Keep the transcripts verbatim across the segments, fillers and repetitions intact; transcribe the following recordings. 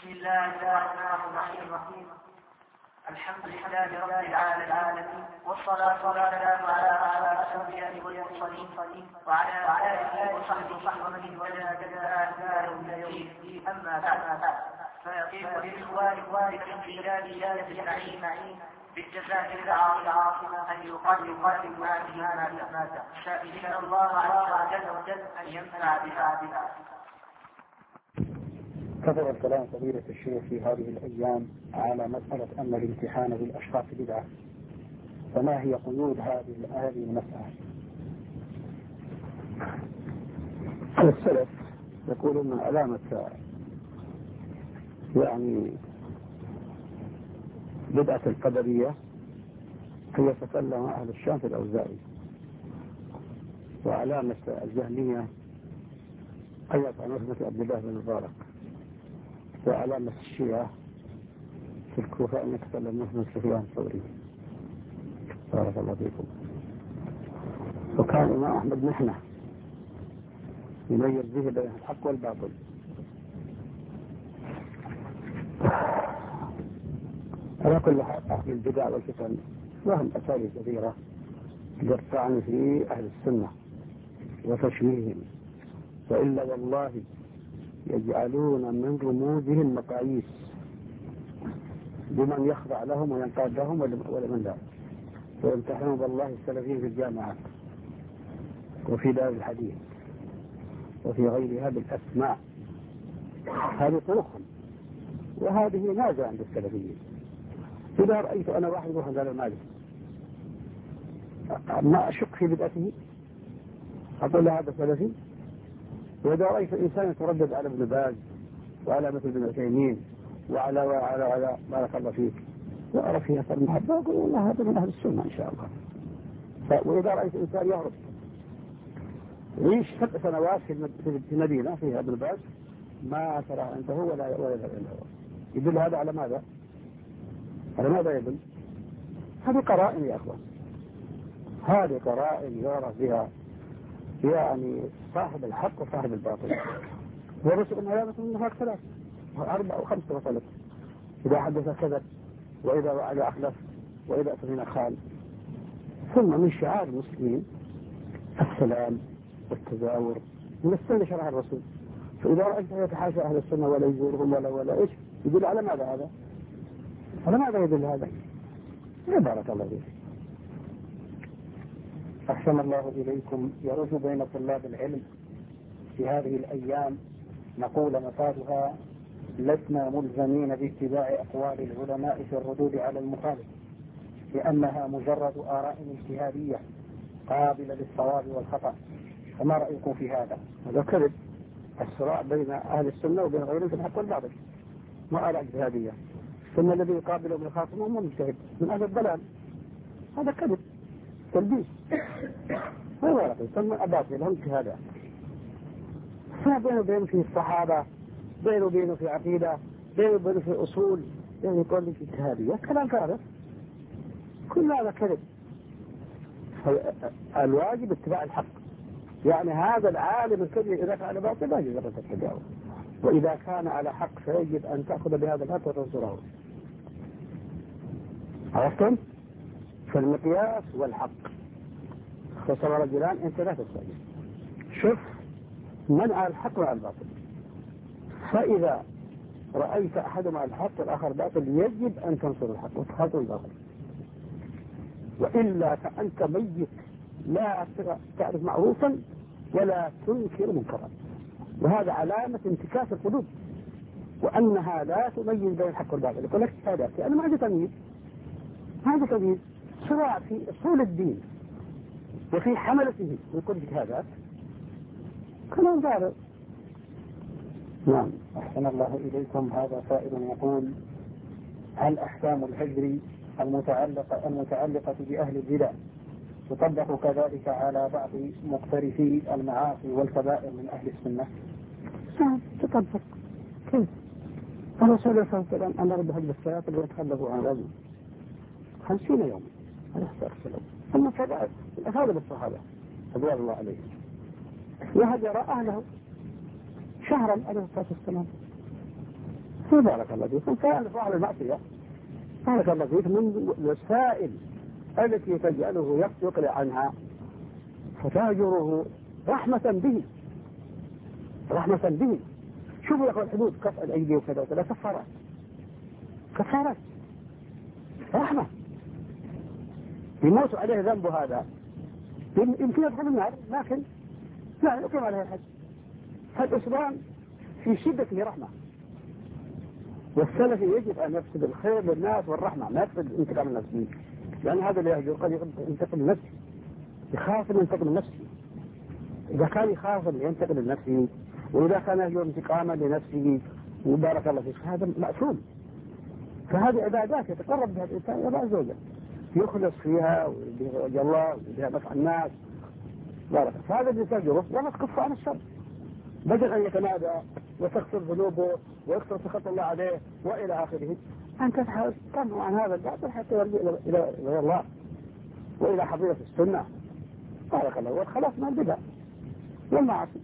بسم الله الرحمن الرحيم. الحمد لله رب العالمين، والصلاة والسلام على أشرف الأنبياء والمرسلين وعلى آله وصحبه ومن اهتدى بهداه إلى يوم الدين. أما بعد، فيطيب للإخوان في بلاد النعيم بالجزائر العاصمة أن يقدم هذه المادة، سائلين الله عز وجل أن ينفع بها. كثر الكلام فضيلة الشيخ في هذه الأيام على مسألة أن الامتحان بالأشخاص بدعة، فما هي قيود هذه هذه المسألة؟ السلف يقولون علامة يعني بدعة القدرية هي تكلم أهل الشام في الأوزاعي، وعلامة الجهمية أيضا عن مثل عبد الله بن المبارك، وعلامة الشيعة في الكوفة أن يتكلم مثل سفيان الثوري. بارك الله فيكم. وكان الإمام أحمد محنة يميز به بين الحق والباطل. على كل حال أهل البدع والفتن لهم أساليب كثيرة للطعن في أهل السنة وتشويههم، وإلا والله يجعلون من رموزهم مقاييس بمن يخضع لهم وينقاد لهم ولمن لا، ويمتحنون بالله السلفيين في الجامعات وفي دار الحديث وفي غيرها بالأسماء. هذه طرقهم، وهذه ماذا عند السلفيين. إذا رأيت أنا واحد يروح عند المالك ما أشك في بدعته أقول له هذا سلفي. وإذا رأيت الإنسان يتردد على ابن باز وعلى مثل ابن عثيمين وعلى وعلى وعلى بارك الله فيك وأرى فيها أثر المحبة أقول والله هذا من أهل السنة إن شاء الله. وإذا رأيت الإنسان يهرب يعيش سبع سنوات في المدينة فيها ابن باز ما ترى عنده ولا ولا عنده، يدل هذا على ماذا؟ على ماذا يدل؟ هذه قرائن يا أخوان، هذه قرائن يعرف بها يعني صاحب الحق وصاحب الباطل. ورسل أن علامة النفاق ثلاث أربع أو خمسة وثلاث: إذا حدث كذب، وإذا وعد أخلف، وإذا أتمنى خان. ثم من شعار المسلمين السلام والتزاور من السنة شرع الرسول. فإذا رأيت يتحاشى أهل السنة ولا يزورهم ولا ولا إيش يدل على ماذا هذا؟ على ماذا يدل هذا؟ يا بارك الله فيك. أحسن الله إليكم. يرج بين طلاب العلم في هذه الأيام نقول مفادها: لسنا ملزمين باتباع أقوال العلماء في الردود على المخالف، لأنها مجرد آراء اجتهادية قابلة للصواب والخطأ. فما رأيكم في هذا؟ هذا كذب. الصراع بين أهل السنة وبين غيرهم في الحق والباطل، ما آراء اجتهادية. ثم الذي يقابله بالخاصم هو مجتهد من أهل الضلال، هذا كذب تلبيس. هو رأي ثم أباطل لهم اجتهادات. فبينه وبينه في الصحابة، بينه وبينه في عقيدة، بينه وبينه في أصول، يعني يقول لك اجتهادية، كلام فارغ، كل هذا كذب. الواجب اتباع الحق، يعني هذا العالم الكبير إذا كان على باطل لا يجب أن تتبعه، وإذا كان على حق فيجب أن تأخذ بهذا الحق وتنصره. عرفتم؟ فالمقياس والحق. خسر رجلان أنت لا تستجيب. شوف من على الحق وعلى الباطل، فإذا رأيت أحدهم على الحق والآخر باطل يجب أن تنصر الحق وتخاطر الباطل، وإلا فأنت ميت لا تعرف معروفا ولا تنكر منكرا، وهذا علامة انتكاس القلوب، وأنها لا تميز بين الحق والباطل. يقول لك هذا أنا ما عندي تمييز، هذا تمييز صراع في أصول الدين وفي حملته ويقول لك هذا كلام فارغ. نعم. أحسن الله إليكم. هذا سائل يقول: هل أحكام الهجر المتعلقة المتعلقة بأهل البدع تطبق كذلك على بعض مقترفي المعاصي والكبائر من أهل السنة؟ نعم تطبق. كيف؟ الرسول صلى الله عليه وسلم أمر بهجر السياطل ويتخلفوا عن الرجل خمسين يوما عليه الصلاة والسلام. ثم كذلك الأفاضل الصحابة رضي الله عليهم وهجر أهله شهرا عليه الصلاة والسلام. بارك الله فيكم. فيعرف أهل المعصية بارك الله فيك من الوسائل التي تجعله يقلع عنها فتاجره رحمة به رحمة به. شوفوا يا أخوة الحدود قطع الأيدي وكذا وكذا كفارات كفارات رحمة. يموت عليه ذنب هذا يمكن يدخل النار لكن لا يقيم عليه الحد. فالإسلام في شدة رحمة، والسلف يجب أن يقصد الخير للناس والرحمة ما يقصد انتقام النفس، لأن هذا اللي يهجر قد ينتقم النفس يخاف من ينتقم النفس. إذا كان يخاف من ينتقم النفس وإذا كان يهجر انتقاما لنفسه وبارك الله فيك هذا مأثوم. فهذه عبادات يتقرب بها الإنسان إلى الله عز وجل يخلص فيها ويبيها وجه الله ويبيها نفع الناس بارك. فهذا اللي تجره ولا تكف عن الشر بدل أن يتنادى وتكثر ذنوبه ويكثر سخط الله عليه وإلى آخره. أنت تحاول تنهى عن هذا الباطل حتى يرجع إلى إلى الله وإلى حضيرة السنة بارك الله والخلاص من البدع والمعاصي.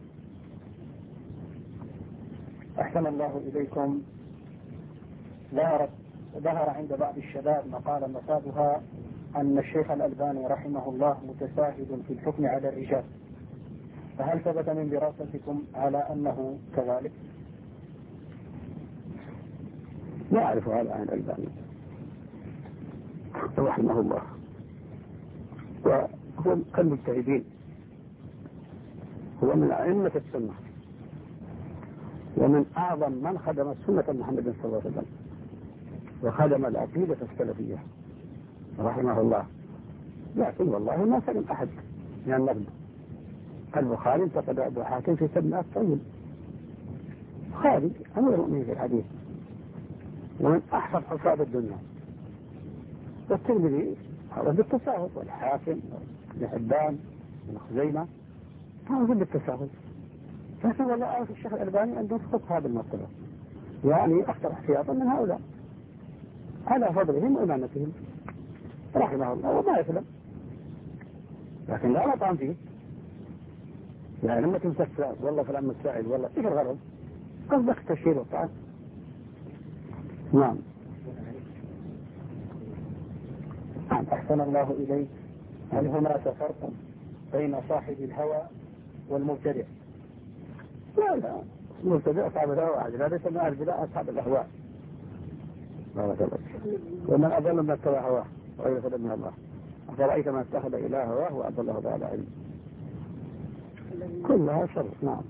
أحسن الله إليكم. ظهرت ظهر عند بعض الشباب مقالة مفادها أن الشيخ الألباني رحمه الله متساهل في الحكم على الرجال، فهل ثبت من دراستكم على أنه كذلك؟ لا أعرف هذا عن الألباني رحمه الله، وهو كالمجتهدين، هو من أئمة السنة ومن أعظم من خدم السنة محمد صلى الله عليه وسلم وخدم العقيدة السلفية رحمه الله. لكن والله ما سلم أحد من النقد. البخاري انتقد أبو حاتم في سبع طيب خالد أمير المؤمنين في الحديث ومن أحفظ حفاظ الدنيا، والترمذي هذا بالتساهل والحاكم ابن حبان بن خزيمة هذا بالتساهل. لكن والله أعرف الشيخ الألباني عنده خط هذا المرتبة يعني أكثر احتياطا من هؤلاء على فضلهم وإمامتهم رحمه الله وما يسلم. لكن لا نطعن فيه يعني لما تمسك والله فلان مستعد والله ايش الغرض؟ قصدك تشهير والطعن. نعم. أحسن الله إليك. هل هناك فرق بين صاحب الهوى والمبتدع؟ لا لا المبتدع أصحاب الهوى عجل هذا يسمى البدع أصحاب الأهواء بارك الله. ومن أضل من اتبع هواه وغير هدى من الله أفرأيت من اتخذ إله هواه وأضله على علم كلها شر. نعم.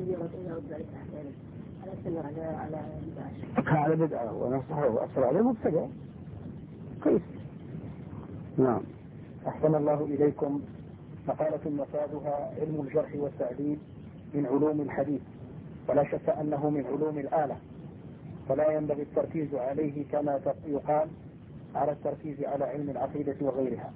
على بدعة ونصحه وأصر عليه مبتدع كيف. نعم. أحسن الله إليكم. مقالة مفادها علم الجرح والتعديل من علوم الحديث، ولا شك أنه من علوم الآلة، فلا ينبغي التركيز عليه كما يقال على التركيز على علم العقيدة وغيرها.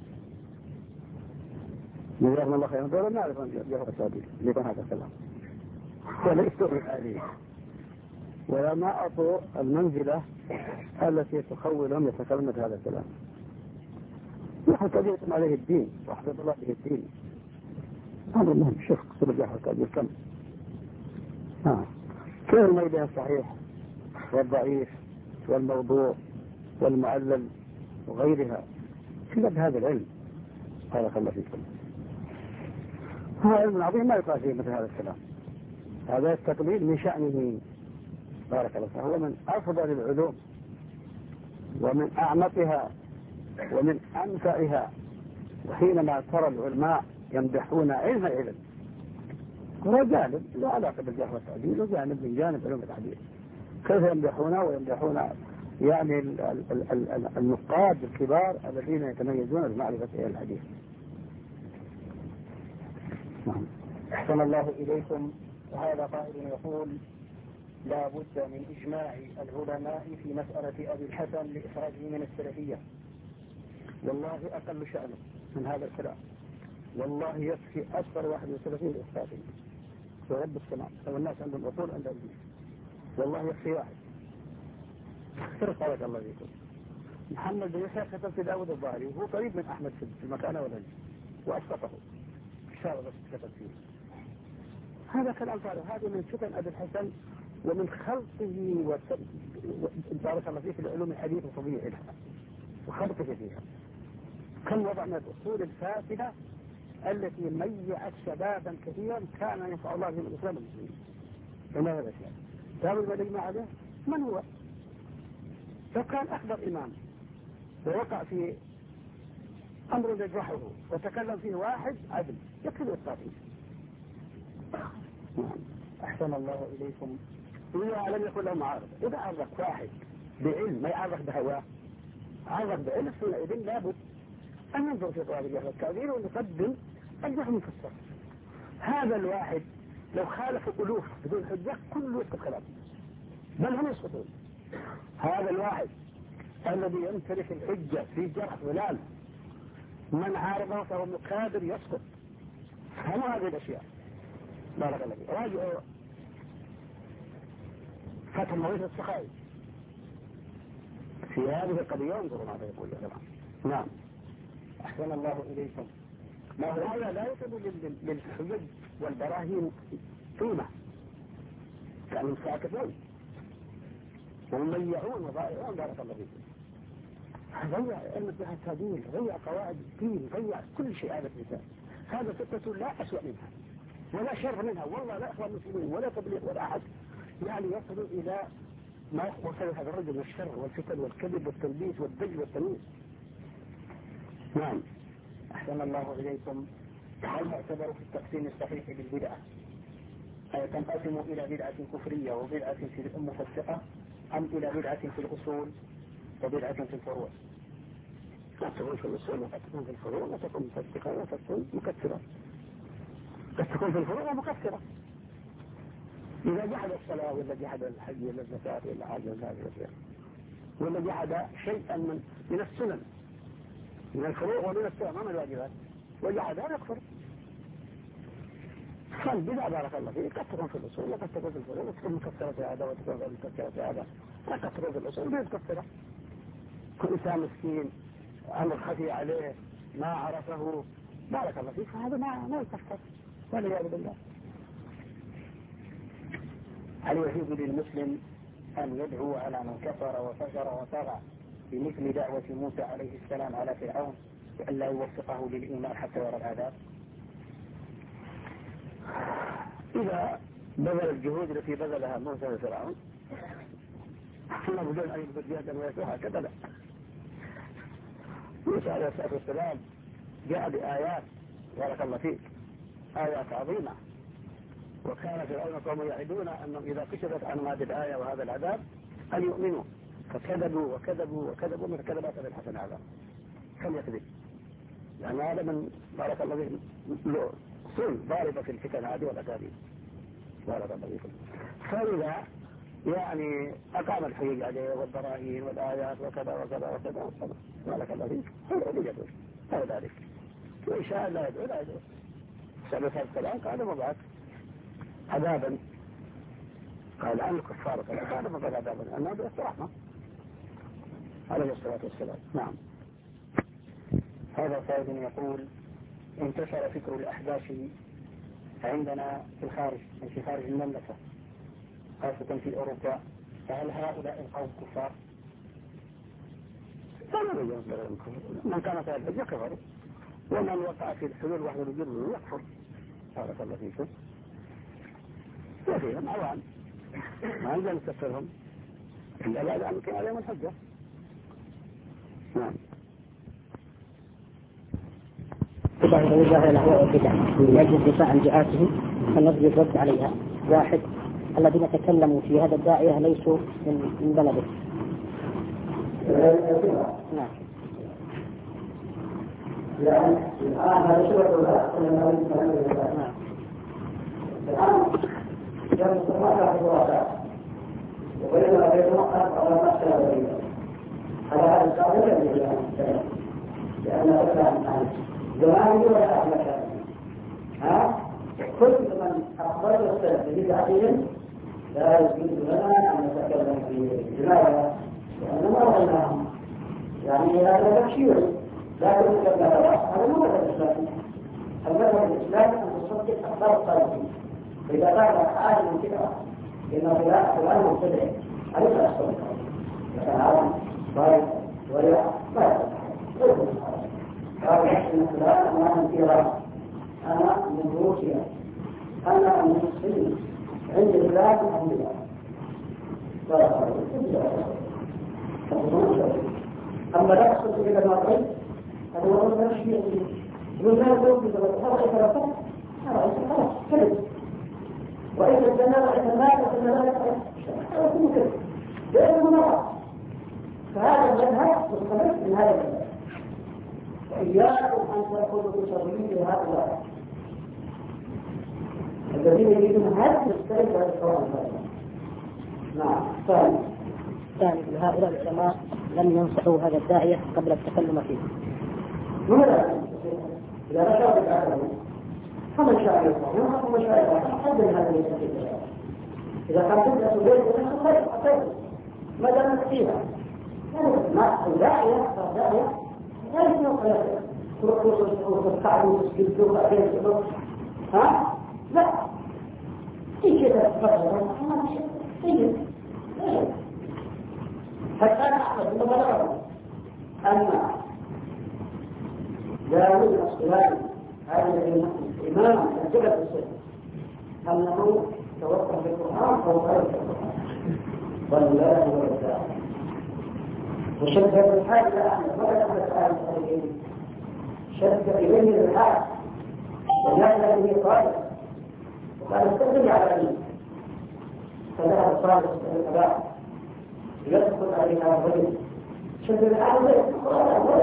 جزاكم الله خيرا. دولة نعرف أن جرح التعديل لكن هذا الكلام وليس عليه ولا ما أعطوا المنزلة التي تخولهم يتكلمون هذا الكلام. نحن تبيتم عليه الدين واحفظ الله به الدين هذا المهم. شوف قصر الجرح والتعديل كم آه. كيف الميدان الصحيح والضعيف والموضوع والمعلل وغيرها كل هذا العلم بارك الله فيكم. هذا علم عظيم ما يقال فيه مثل هذا الكلام. هذا التقليد من شأنه بارك الله فيه. هو من أفضل العلوم ومن أعمقها ومن أنفعها. وحينما ترى العلماء يمدحون علم العلم هو جانب لا علاقة بالجرح والتعديل وجانب من جانب علوم الحديث كيف يمدحونه ويمدحون يعني النقاد الكبار الذين يتميزون بمعرفة الحديث. نعم. أحسن الله إليكم. وهذا قائل يقول لا بد من إجماع العلماء في مسألة أبي الحسن لإخراجه من السلفية. والله أقل شأنه من هذا الكلام. والله يكفي أكثر واحد من السلفيين الإخراجه ورب السماء لو الناس عندهم عقول عند الدين والله يكفي واحد. بارك الله فيكم. محمد بن يحيى كتب في داود الظاهري وهو قريب من أحمد في المكانة والعلم وأسقطه إشارة بس كتب فيه. هذا كلام فارغ. هذا من فتن أبي الحسن ومن خلطه بارك الله فيه في العلوم الحديث وطبيعها وخلطه فيها. كم وضع من الأصول الفاسدة التي ميعت شبابا كثيرا كان ينفع الله في الإسلام المسلمين. فما هذا الشيء؟ تعالوا المدينة عليه من هو؟ لو كان أكبر إمام ووقع في أمر يجرحه وتكلم فيه واحد عدل يكفي التعطيل. أحسن الله إليكم. إذا لم يكن له معارض، إذا عرضك واحد بعلم ما يعرضك بهواه، عرضك بعلم حينئذ لابد أن ينظر في طلاب الجهل والتعديل ويقدم الجهل المفسر. هذا الواحد لو خالف ألوف بدون حجة كله يسقط كلامه، بل هم يسقطون. هذا الواحد الذي يمتلك الحجة في جرح فلان من عارضه فهو مكابر يسقط. فهم هذه الأشياء. بارك الله فيك. راجعوا فتح المغيث السخائي في هذه القضية انظروا ماذا يقول يا جماعة. نعم. أحسن الله إليكم. ما هو هذا لا يكتب للحجج والبراهين قيمة، كانوا ساكتون ومميعون وضائعون. بارك الله فيكم. ضيع علم الجهة التعديل، ضيع قواعد الدين، ضيع كل شيء هذا الإنسان. هذا فتنة لا أسوأ منها ولا شر منها، والله لا إخوان المسلمين ولا تبليغ ولا أحد يعني يصل إلى ما وصل هذا الرجل من الشر والفتن والكذب والتلبيس والدج والتمييز. نعم. أحسن الله إليكم. هل يعتبر في التقسيم الصحيح بالبدعة أي تنقسم إلى بدعة كفرية وبدعة في مفسقة أم إلى بدعة في الأصول وبدعة في الفروع؟ لا تكون في الأصول وقد تكون في الفروع وتكون مفسقة وتكون مكثرة. قد تكون في الفروع مكثرة إذا جحد الصلاة ولا جحد الحج ولا الزكاة ولا حاجة من هذه الأشياء ولا جحد شيئا من من السنن من الفروع ومن السنن ما من الواجبات وجحدها يكفر. فالبدع بارك الله فيه قد تكون في الأصول وقد تكون في الفروع وتكون مكثرة في هذا وتكون مكثرة في هذا. قد تكون في الأصول غير مكثرة. كل إنسان مسكين أمر خفي عليه ما عرفه بارك الله فيه فهذا ما ما يكفر والعياذ بالله. هل يجوز للمسلم أن يدعو على من كفر وفجر وطغى بمثل دعوة موسى عليه السلام على فرعون بأن لا يوفقه للإيمان حتى يرى العذاب؟ إذا بذل الجهود التي بذلها موسى وفرعون ثم بدون أن يبذل جهدا ويسوها هكذا لا. موسى عليه الصلاة والسلام جاء بآيات بارك الله فيك آيات عظيمة، وكان فرعون قوم يعدون أنهم إذا كشفت عنهم هذه الآية وهذا العذاب أن يؤمنوا فكذبوا وكذبوا وكذبوا من كذبات الحسن هذا كم يكذب يعني هذا من بارك الله فيك سن ضاربة في الفتن هذه والأكاذيب بارك الله فيكم. فإذا يعني أقام الحجج عليه والبراهين والآيات وكذا وكذا وكذا بارك الله فيك هو يدعو هو ذلك وإن شاء لا يدعو لا يدعو سبب هذا الكلام قال مبعث عذابا قال عن الكفار قال مبعث عذابا أنه بإصرحمة عليه الصلاة والسلام. نعم. هذا سائل يقول انتشر فكر الأحباش عندنا في الخارج في خارج المملكة خاصة في أوروبا، فهل هؤلاء القوم كفار؟ من كان في الحج كفر ومن وقع في الحلول وحده الجر يكفر بارك الله فيكم. وفيهم عوام ما يجب أن تكفرهم إلا بعد أن يكون عليهم الحجة. نعم. إذا وجه الأهواء والبدع يجب الدفاع عن دعاتهم فالنصب الرد عليها. واحد الذين تكلموا في هذا الداعية ليسوا من بلده. نعم. لأن الآن هذا شو يقول نعم. الآن جاء الصلاة في الواقع وبينما يتوقف على نفس الوظيفة على هذا الصلاة الذي لأن الإسلام زمان ولا أحمد ها كل من أخبر السلف بدعتهم لا يجوز لنا أن نتكلم في جناية لأنه ما ظنهم يعني هذا تبشير لا يمكن أن هذا مو مذهب الإسلام. المذهب الإسلامي أن تصدق أخبار الصالحين فإذا كان عالم كده لأن فلان فلان مبتدع أليس أصلا مثلا عالم طيب ولا ما يصلح قال إن فلان أنا من إيران أنا من روسيا أنا من الصين عندي فلان عندي أما لا يحصل إلى المرضين هذا هو الرجل الشيء يقول لا يقول بذلك هذا إثلاثة هذا خلاص كذب وإذا الجنة وإذا المال وإذا المال هذا كله كذب لأنه مرض فهذا المذهب مستمر من هذا المذهب وإياكم أن تأخذوا بتضليل هؤلاء الذين يريدون هذا مستمر هذا الحوار نعم ثاني ثاني هؤلاء العلماء لم ينصحوا هذا الداعية قبل التكلم فيه. لماذا؟ إذا نشأ بالعالم فمن شاء يفهم ومن شاء يفهم حد من هذا الشيء. إذا كان تبدأ بيت ونحن خير خير ما دام فيها ما الداعية الداعية لا يمكن خير تروح وتتعب وتسجل تروح أبين تروح ها لا تيجي تتفرج ما شيء تيجي حتى نحفظ المبالغة أن داود الصلاني هذا الإمام الجبل السنة أنه توقف بالقرآن أو غير القرآن والله والله وشد الحاج إلى أحمد ولا أحمد آل الخارجين شد إليه الحاج وجعل به قائد وقال استخدم على أبيه فذهب صالح إلى الأباء يدخل عليها الرجل شد الحاج ولا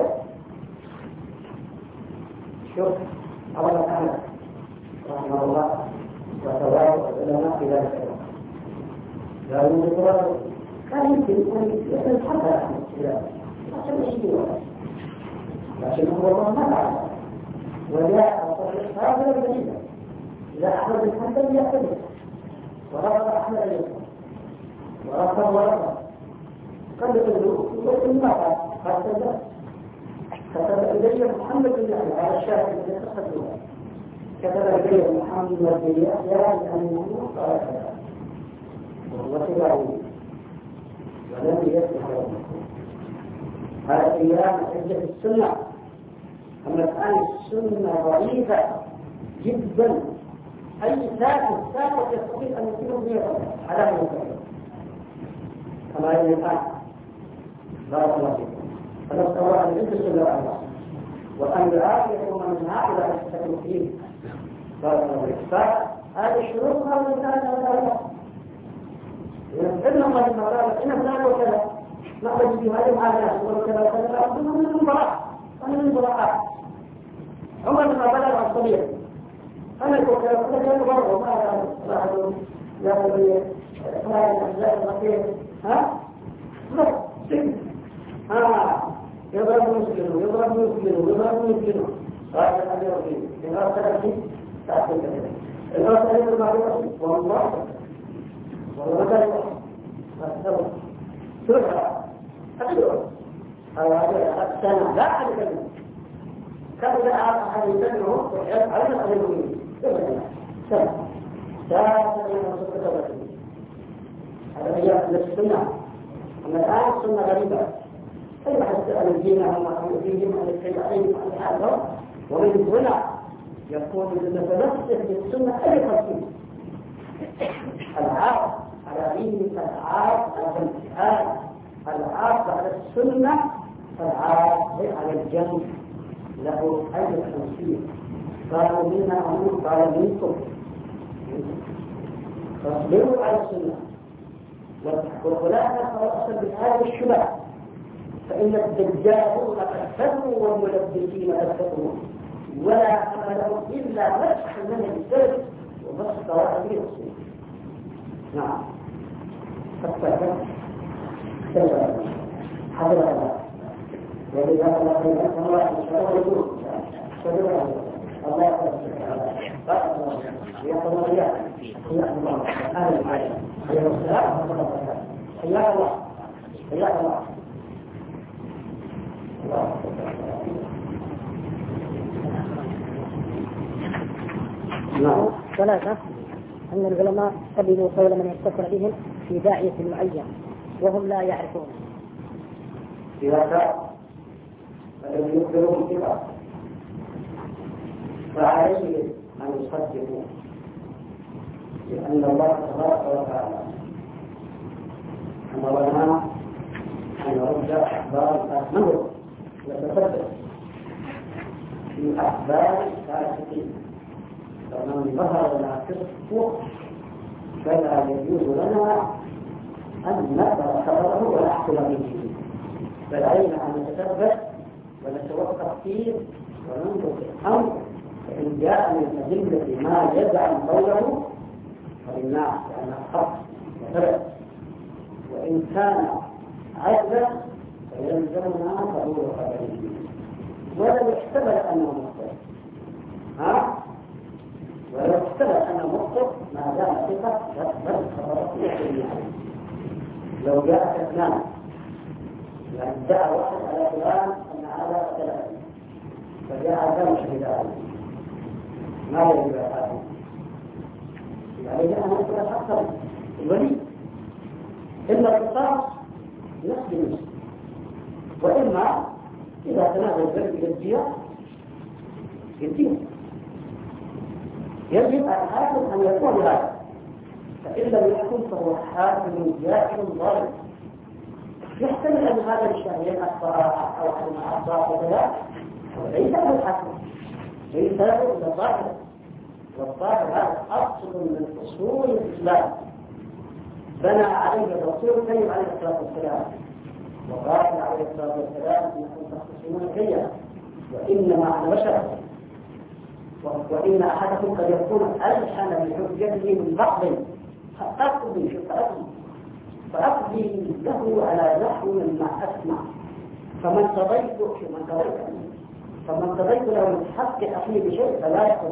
شوف الله تعالى رحمه الله وتوارث العلماء في ذلك لا يوجد كان يمكن ان يتحدى عن الاسلام عشان يشتري لكن هو الله ما فعل وجاء صحيح هذا الجديد اذا احمد بن حنبل يعتذر ورفض احمد اليسر ورفض ورفض قد يقول يقول ما فعل هذا كتب إلي محمد بن يحيى على الشاهد الذي تقدمه كتب إلي محمد بن يحيى أنه قال كذا وهو تبعه ولم يفتح يومه هذا أيام حجة السنة أما الآن السنة ضعيفة جدا أي ساكت ساكت يستطيع أن يكون بها على هذا الكلام كما يلي الآن بارك الله فيكم فنسأل الله أن يجلس السنة والله وأن يعافيكم من هؤلاء المستكبرين بارك الله فيكم فهذه الشروط هذا الإنسان هذا إن الله ما قال إن فلان وكذا نحن في هذه الحالات وكذا وكذا أظن من المباراه أنا من المباراه عمر ما بلغ الصبي أنا كنت كذا برضه ما راح لا لا لا لا ها لا ها يضرب مسلم يضرب مسلم يضرب مسلم هذا الذي يريد إن أرسل فيه تأكل كذا إن أرسل المعروف والله والله ما كان سرعة أكثر هذا السنة لا أحد يكلم كم إذا أحد يكلمه على ما أقول سنة سنة سنة سنة هذا أيام السنة أما الآن السنة غريبة كيف تسأل الدين هم فيهم عن الشيعين وعن هذا ومن هنا يقول نتمسك بالسنة أي خمسين العاب على دين العاب على الامتحان العاب على السنة العاب على الجنة له أي خمسين قالوا منا أمور قال منكم فاصبروا على السنة وخلاف أصل بهذه الشبه فإن الدجالون قد كفروا والملبسين قد كفروا ولا أمل لهم إلا مسح من السلف ومسح واحد يصير نعم فاستغفر استغفر حضر الله ولذا الله خير الله يشاء ويقول استغفر الله يغفر يقول الله حياك الله اهلا وسهلا عليه السلام ورحمه الله وبركاته حياك الله حياك الله ثلاثة أن العلماء قبلوا قول من يتصل بهم في داعية معين وهم لا يعرفون. إذا كان الذي يخبرهم الكتاب فعليه أن يصدقوا لأن الله تبارك وتعالى أمرنا أن نرد أخبار الأمر وتصدق في أخبار الفاسقين، فمن ظهر لنا فسقه فلا يجوز لنا أن نقبل خبره ونحكم به، بل علينا أن نتثبت ونتوقف فيه وننظر في الأمر، فإن جاء من الأدلة ما يدعم قوله فإنه لأنه حق وثبت، وإن كان عدلا فيلزمنا قبول خبره ولو احتمل أنه مخطئ، ها؟ ولو احتمل أنه مخطئ ما دام ثقة يقبل خبره يحتمل عليه. لو جاء كتمان يعني ادعى واحد على فلان أن هذا قتله فجاء دم شهد عليه ما يجب عليه عليه أن يكون حقا الولي إلا القصاص نفس بنفس، وإما إذا تنازل الذنب إلى الدية يديه. يجب على الحاكم أن يكون هذا، فإن لم يكن فهو حاكم جاهل ظالم. يحتمل أن هذا الشهرين أخطأ أو أن أخطأ وكذا وليس له الحكم، ليس له إلا الظاهر، والظاهر هذا أصل من أصول الإسلام بنى عليه الرسول كريم عليه الصلاة والسلام، وقال عليه الصلاة والسلام إنكم تختصمون كيا وإنما أنا بشر، وإن أحدكم قد يكون ألحن بحجته من بعض فأقضي شفاءته فأقضي له على نحو ما أسمع، فمن قضيت فمن قضيت فمن قضيت له من حق أخيه بشيء فلا يقضي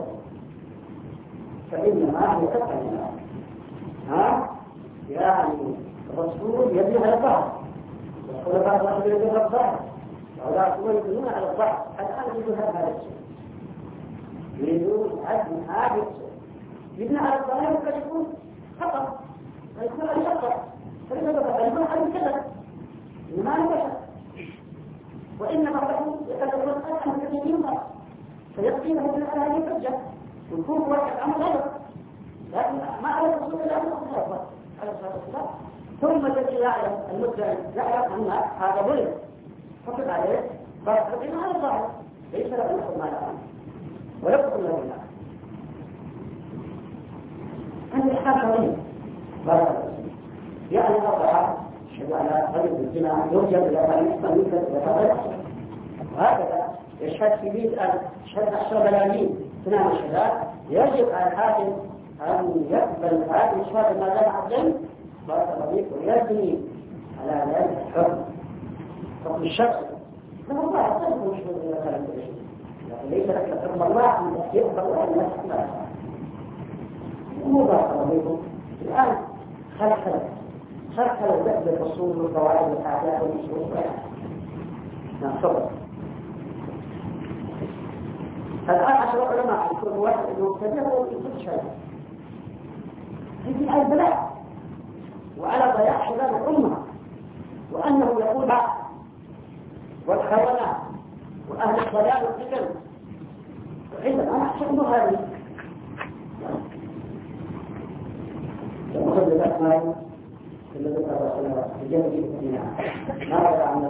فإنما هو كفر. ها يعني الرسول يبني على الظهر والخلفاء الرسول يبني على الظهر وأولئك يبنون على الظهر. الآن يريدون هذا الشيء، يريدون عدم هذا الشيء، يبني على الظهر قد يكون خطأ ويكون على خطأ، فإذا بدأ يكون على كذا إنما أنا بشر، وإنما له يتكلم أن كثير منه فيقين هذه هذه الحجة ويكون واحد عمل غيره، لكن ما على الرسول إلا أن يخطأ على الصلاة والسلام. ثم الذي يعلم المدعي يعلم أن هذا ظلم فقد عليه فقد على الظاهر ليس له يحكم ما له ولا يحكم له إلا أن الإحكام قوي يعني أربعة أشهد على غير الزنا يرجع إلى أن يحكم يمكن إلى وهكذا يشهد في بيت أن شهد عشر ملايين ثمان الشهادات، يجب على الحاكم أن يقبل هذه الشهادة ما دام عدلا بارك الله فيك ويبني على ذلك الحكم حكم الشخص له الله يقبل مشهور إلى كلام الشيء، لكن ليس لك حكم الله أن يقبل وأن يحكم مو بارك الله فيكم. الآن خلخل خلخل بأس الرسول والقواعد والعادات والمشروع نعم صبر. الآن عشر علماء يكون واحد أنه كبير ويكون شيء يجي على البلاء وعلى ضياع شباب الأمة، وأنه يقول بعض والخونة وأهل الضلال والفتن، وإذا أنا أحسن هذه وخذ الأسماء الذي ذكر رسول الله بجانب الدنيا ماذا عمل.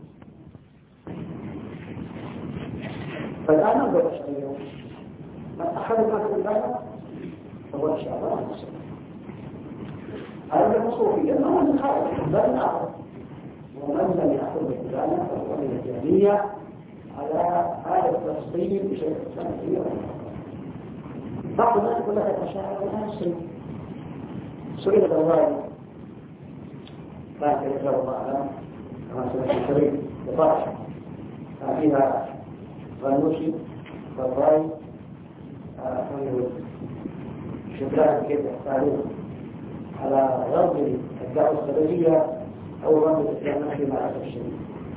فالآن ننظر الشرعية من أخذ ما في البلد فهو إن شاء الله المسلم. هذا المصوفية ما من خارج بل آخر، ومن لم يأخذ بالإسلام فهو من الجهمية على هذا التفصيل بشيء الإسلام. بعض الناس يقول لك التشاعر والآن السنة سئل الغالي بعد يجب الله أعلم كما سمعت الشريف بطرح فيها غنوشي والراي شبلات كيف يحتاجون على رغم الدعوة السلفية أو رغم الإسلام في معرفة الشريف.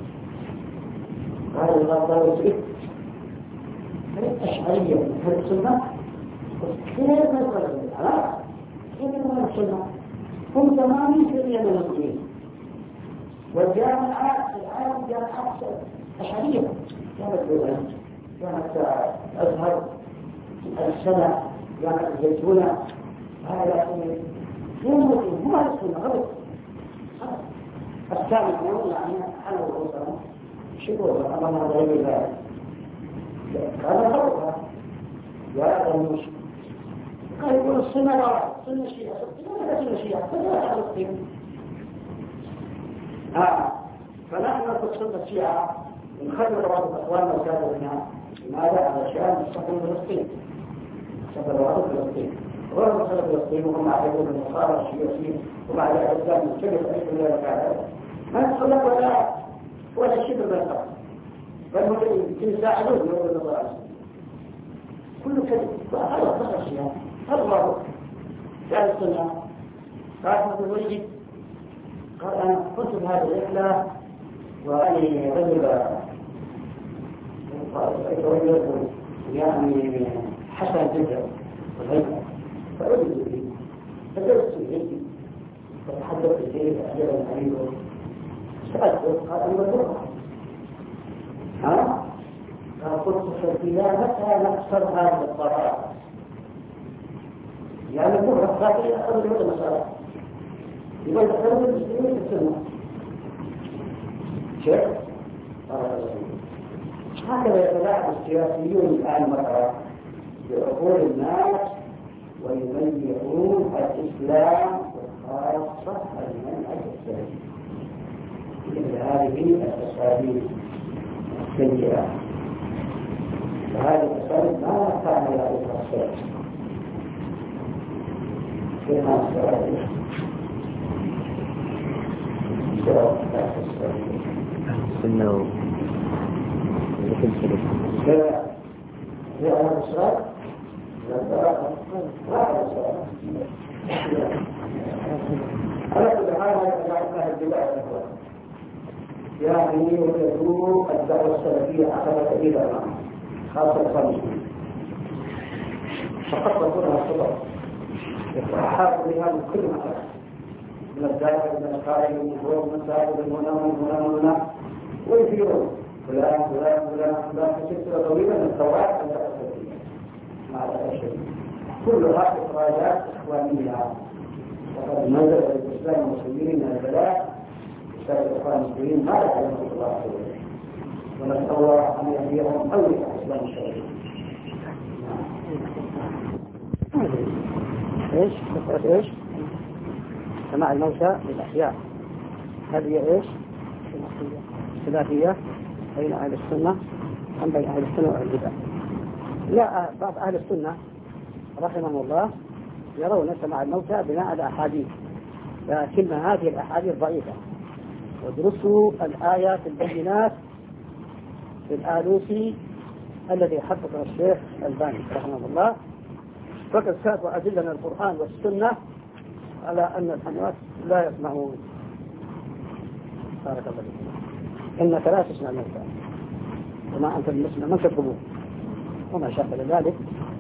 هذا الغالي يسئل هل الأشعرية هل السنة كثير من الغالي من السنة هم ثمانين بالمئة من المسلمين، والجامعات العالم جامعات أشعرية كانت دولة كانت أزهر السنة جامعة الزيتونة هذا يوم هم على السنة غلط الثاني يقول يعني أنا والأسرة شكرا أمام غير ذلك هذا غلط يا أمي قال يقول السنة لا سنة الشيعة سنة الشيعة فلا تعرفين آه فنحن نقول سنة الشيعة نخلي بعض أخواننا وكذا لماذا؟ علشان نستقيم فلسطين سبب بعض فلسطين غير مسألة فلسطين وهم يعتبرون النصارى الشيعيين ومع الإسلام مختلف أي كل ذلك ما يتخلق ولا ولا شيء بالبلد بل يساعدون يقول النصارى كل كذب وأخلق نصر الشيعة هذا الله جعل السنة قال أحمد الوليد قال أنا كنت في هذه الرحلة وأني رجل رجل يعني حسن جدا وغيره فأريد به فدرست إليه فتحدثت إليه أجابا عليه سألته قال أنا بطرق ها؟ قلت فالبلا متى نكسر هذا الطرق يعني الكفر الخاطئة أقل هذا المسألة يقول تقرب المسلمين في السنة شيء هكذا يتلاعب السياسيون الآن مرة بعقول الناس ويميعون الإسلام وخاصة المنهج السلفي مثل هذه الأساليب السيئة وهذه الأساليب ما كان يعرفها السلف كما سألت السنة وكل سلف هي أول إسراء على كل حال يتبعنا الدلاء يعني يجب الدعوة السلفية أخذت إلى معه خاصة الخمسين فقد تكونها الصدر يتحاق بها من كل مكان من الداخل من الخارج من الجوع من السائل من هنا من هنا من هنا ويثيرون فلان فلان فلان فلان في سلسلة طويلة من التوعات الدعوة السلفية مع الأشياء كلها إخراجات إخوانية وقد نزل الإسلام المسلمين من البلاء بسبب الإخوان المسلمين ما يعلمون الله عز وجل ونسأل الله أن يهديهم أو يفتح الإسلام الشرعي. ايش؟ مسألة ايش؟ سماع الموتى للأحياء هذه ايش؟ خلافية بين أهل السنة أم بين أهل السنة وأهل البدع؟ لا بعض أهل السنة رحمهم الله يرون سماع الموتى بناء على أحاديث لكن هذه الأحاديث ضعيفة ودرسوا الآيات البينات في الآلوسي الذي حققه الشيخ الباني رحمه الله فقد ساقوا أدلة من القرآن والسنة على أن الحموات لا يسمعون بارك الله فيكم إنك لا تسمع الموتى وما أنت المسلم من تطلبون وما شابه ذلك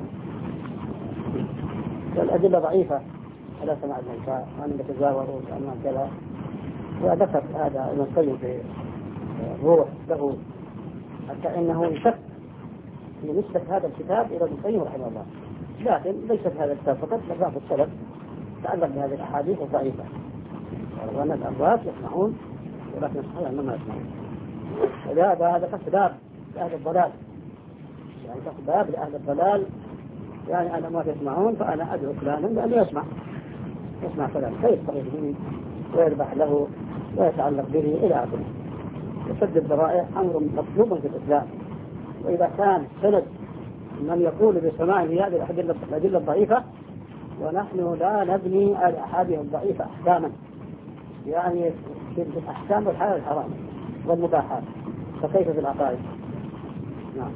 الأدلة ضعيفة على سماع الموتى وأن يتزاوروا وأن كذا وذكر هذا ابن القيم في روح له حتى إنه يشك في نسبة هذا الكتاب إلى ابن القيم رحمه الله لكن ليست هذا الكتاب فقط بل بعض السلف تعلق بهذه الأحاديث الضعيفة وأن الأموات يسمعون ولكن الصحيح أنهم ما يسمعون ولهذا هذا كسباب لأهل الضلال يعني كسباب لأهل الضلال يعني الأموات يسمعون فأنا أدعو فلانا لأنه يسمع يسمع فلان فيستغيث به ويربح له ويتعلق به إلى آخره وسد الذرائع أمر مطلوب في الإسلام وإذا كان سند من يقول بسماع هذه الأدلة الضعيفة ونحن لا نبني على الأحاديث الضعيفة أحكاما يعني في الأحكام والحلال الحرام والمباحات فكيف في العقائد؟ نعم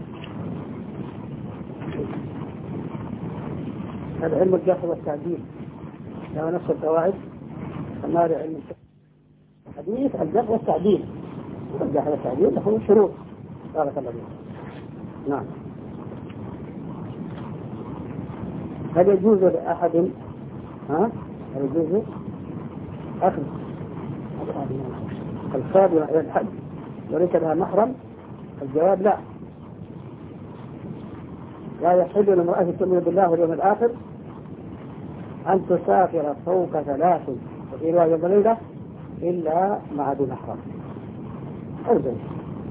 هذا علم الجرح والتعديل له نفس القواعد النار علم الحديث الجرح والتعديل الجرح والتعديل له شروط بارك الله فيك. نعم هل يجوز لأحد ها؟ يجوز أخذ الخادمة إلى الحج وليس لها محرم؟ الجواب لا. لا يحل لامرأة تؤمن بالله واليوم الآخر أن تسافر فوق ثلاث وفي رواية وليلة إلا مع ذي محرم أو زوج.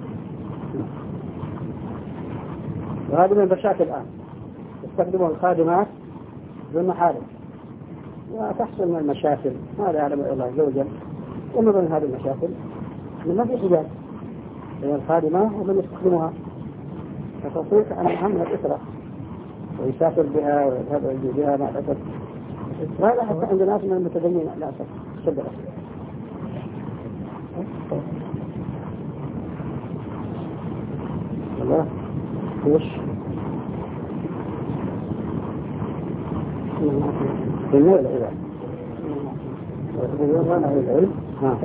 وهذه من المشاكل الآن يستخدمون الخادمات ذو محارم وتحصل من المشاكل ما لا يعلم إلا الله عز وجل. ومن ضمن هذه المشاكل ما في حجاب بين الخادمة ومن يستخدمها فتصير أنها من الأسرة ويسافر بها ويذهب ويجي بها مع الأسف. هذا حتى عند ناس من المتدينين للأسف شد الأسف. الله وش بالنوع العباد وتبين وانا على العلم ها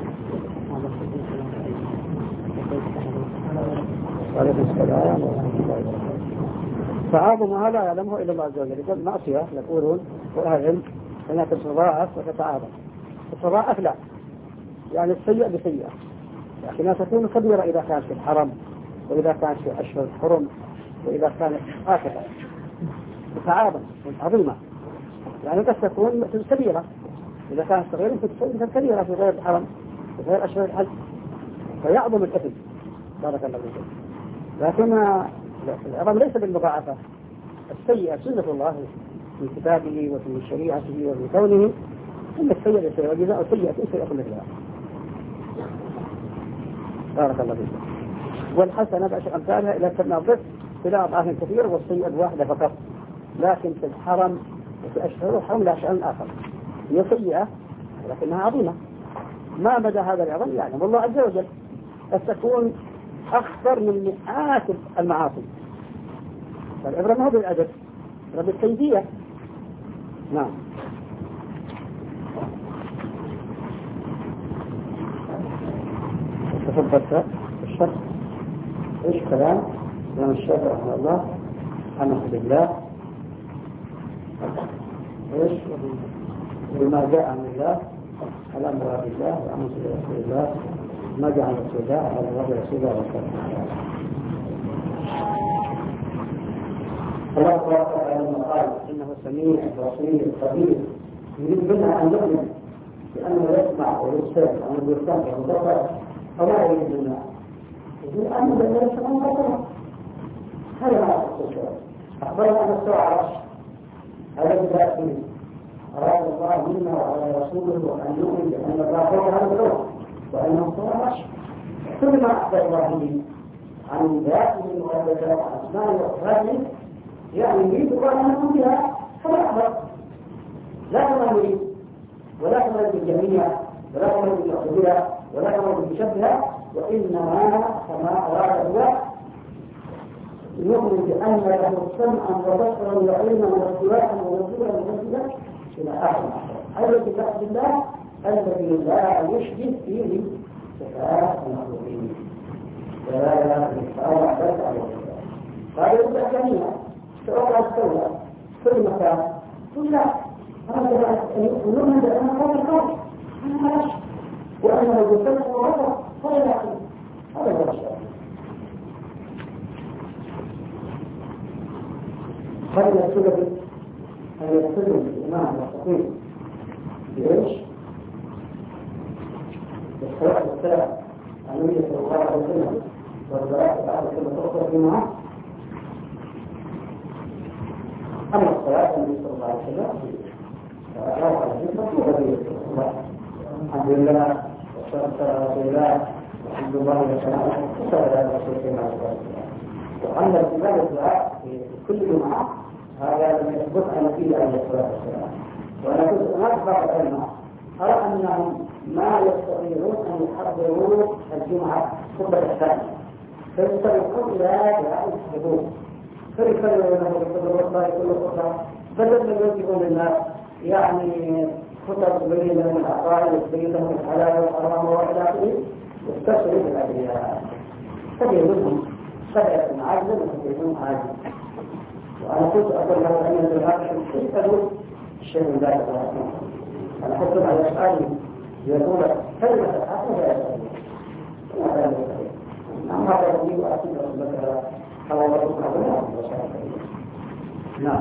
وعليكم السلام ورحمة الله وبركاته. فعاظمها لا يعلمه إلا الله عز وجل. يقول معصية يقولون وأهل العلم أنها تتضاعف وتتعاظم. تتضاعف لا يعني السيئة بسيئة لكنها تكون كبيرة إذا كانت في الحرم وإذا كانت في أشهر الحرم وإذا كانت آخرة تتعاظم عظيمة يعني قد تكون كبيرة إذا كانت صغيرة تكون كبيرة في غير الحرم في غير أشهر الحج فيعظم الإثم. بارك الله فيكم. لكن العظم ليس بالمضاعفة. السيئة سنة الله في كتابه وفي شريعته وفي كونه إن السيئة سيئة وجزاء سيئة سيئة مثلها. بارك الله فيكم. والحسنة بعشر أمثالها إلى سبع ضعف إلى أضعاف كثيرة والسيئة واحدة فقط. لكن في الحرم وفي أشهر الحرم لا شأن آخر هي سيئة لكنها عظيمة. ما مدى هذا العظم يعني والله عز وجل قد تكون أخطر من مئات المعاصي. فالعبرة ما هو بالعدد العبرة بالكيفية. نعم. تفضلت الشرح ايش كلام الإمام الشافعي رحمه الله عن بالله ايش بما جاء عن الله على مراد الله وعن رسول الله ما جاء عن رسول الله على مراد رسول الله الله تعالى قال انه سميع بصير خبير يريد منها ان نؤمن بانه يسمع ويبصر وانه يستمع ويبصر فلا يريد منا يقول أنه لا يسمع ويبصر. هذا ما أخذ أخبرنا أن السوء عرش هذا بذاته أراد الله منا وعلى رسوله أن نؤمن بأن الله فوق هذا الروح وأنه سوء عرش. كل ما أخبر الله به عن ذاته المقدسة وعن أسمائه وصفاته يعني يريد الله أن نكون بها كما أخبر لا كما نريد ولا كما نريد الجميع ولا كما نريد الأخبار ولا كما نريد المشبهة وإنما كما أراد الله يؤمن بأن له سمعا وبصرا وعلما واستواء ونزولا ونزولا إلى آخر هذا كتاب الله الذي لا يشبه فيه صفات المخلوقين ولا يتعاون بس على الله. هذا يبدأ جميعا سواء استولى كل مكان كل هذا يؤمن بأن هذا الخارج أنا ماشي وأنه يسمع وبصر فلا يعقل. هذا هو الشيء. هذا يقصد أن يقصد الإمام والتقويم بإيش؟ بالصلاة والسلام عن النبي صلى الله عليه وسلم والصلاة بعد كل تخطر في معه. أما الصلاة النبي صلى الله عليه وسلم فلا على ذكر وغير الله. الحمد لله والصلاة على رسول الله والحمد لله والسلام على رسول الله. وأما الإمام الدعاء في كل جمعة هذا لم يثبت عن فيه عليه الصلاة والسلام. وأنا كنت أخبر كلمة أرى أنهم ما يستطيعون أن يحضروا الجمعة خطبة الثانية فيستطيعون إلى دعاء الحضور فيكرروا له الخطبة الله كل خطبة بدل من يوجهون للناس يعني خطب تبين لهم العقائد وتبين لهم الحلال والحرام وإلى آخره يستشروا بالأدعياء فبينهم سبعة عاجزة وتبينهم عاجزة. وأنا كنت أقول له أن الجماعة تشتغل الشيء من ذلك أنا حكم على سؤالي يقول كلمة الحق لا يستطيع ولا يستطيع نعم هذا يجب أن يكون حوالي نعم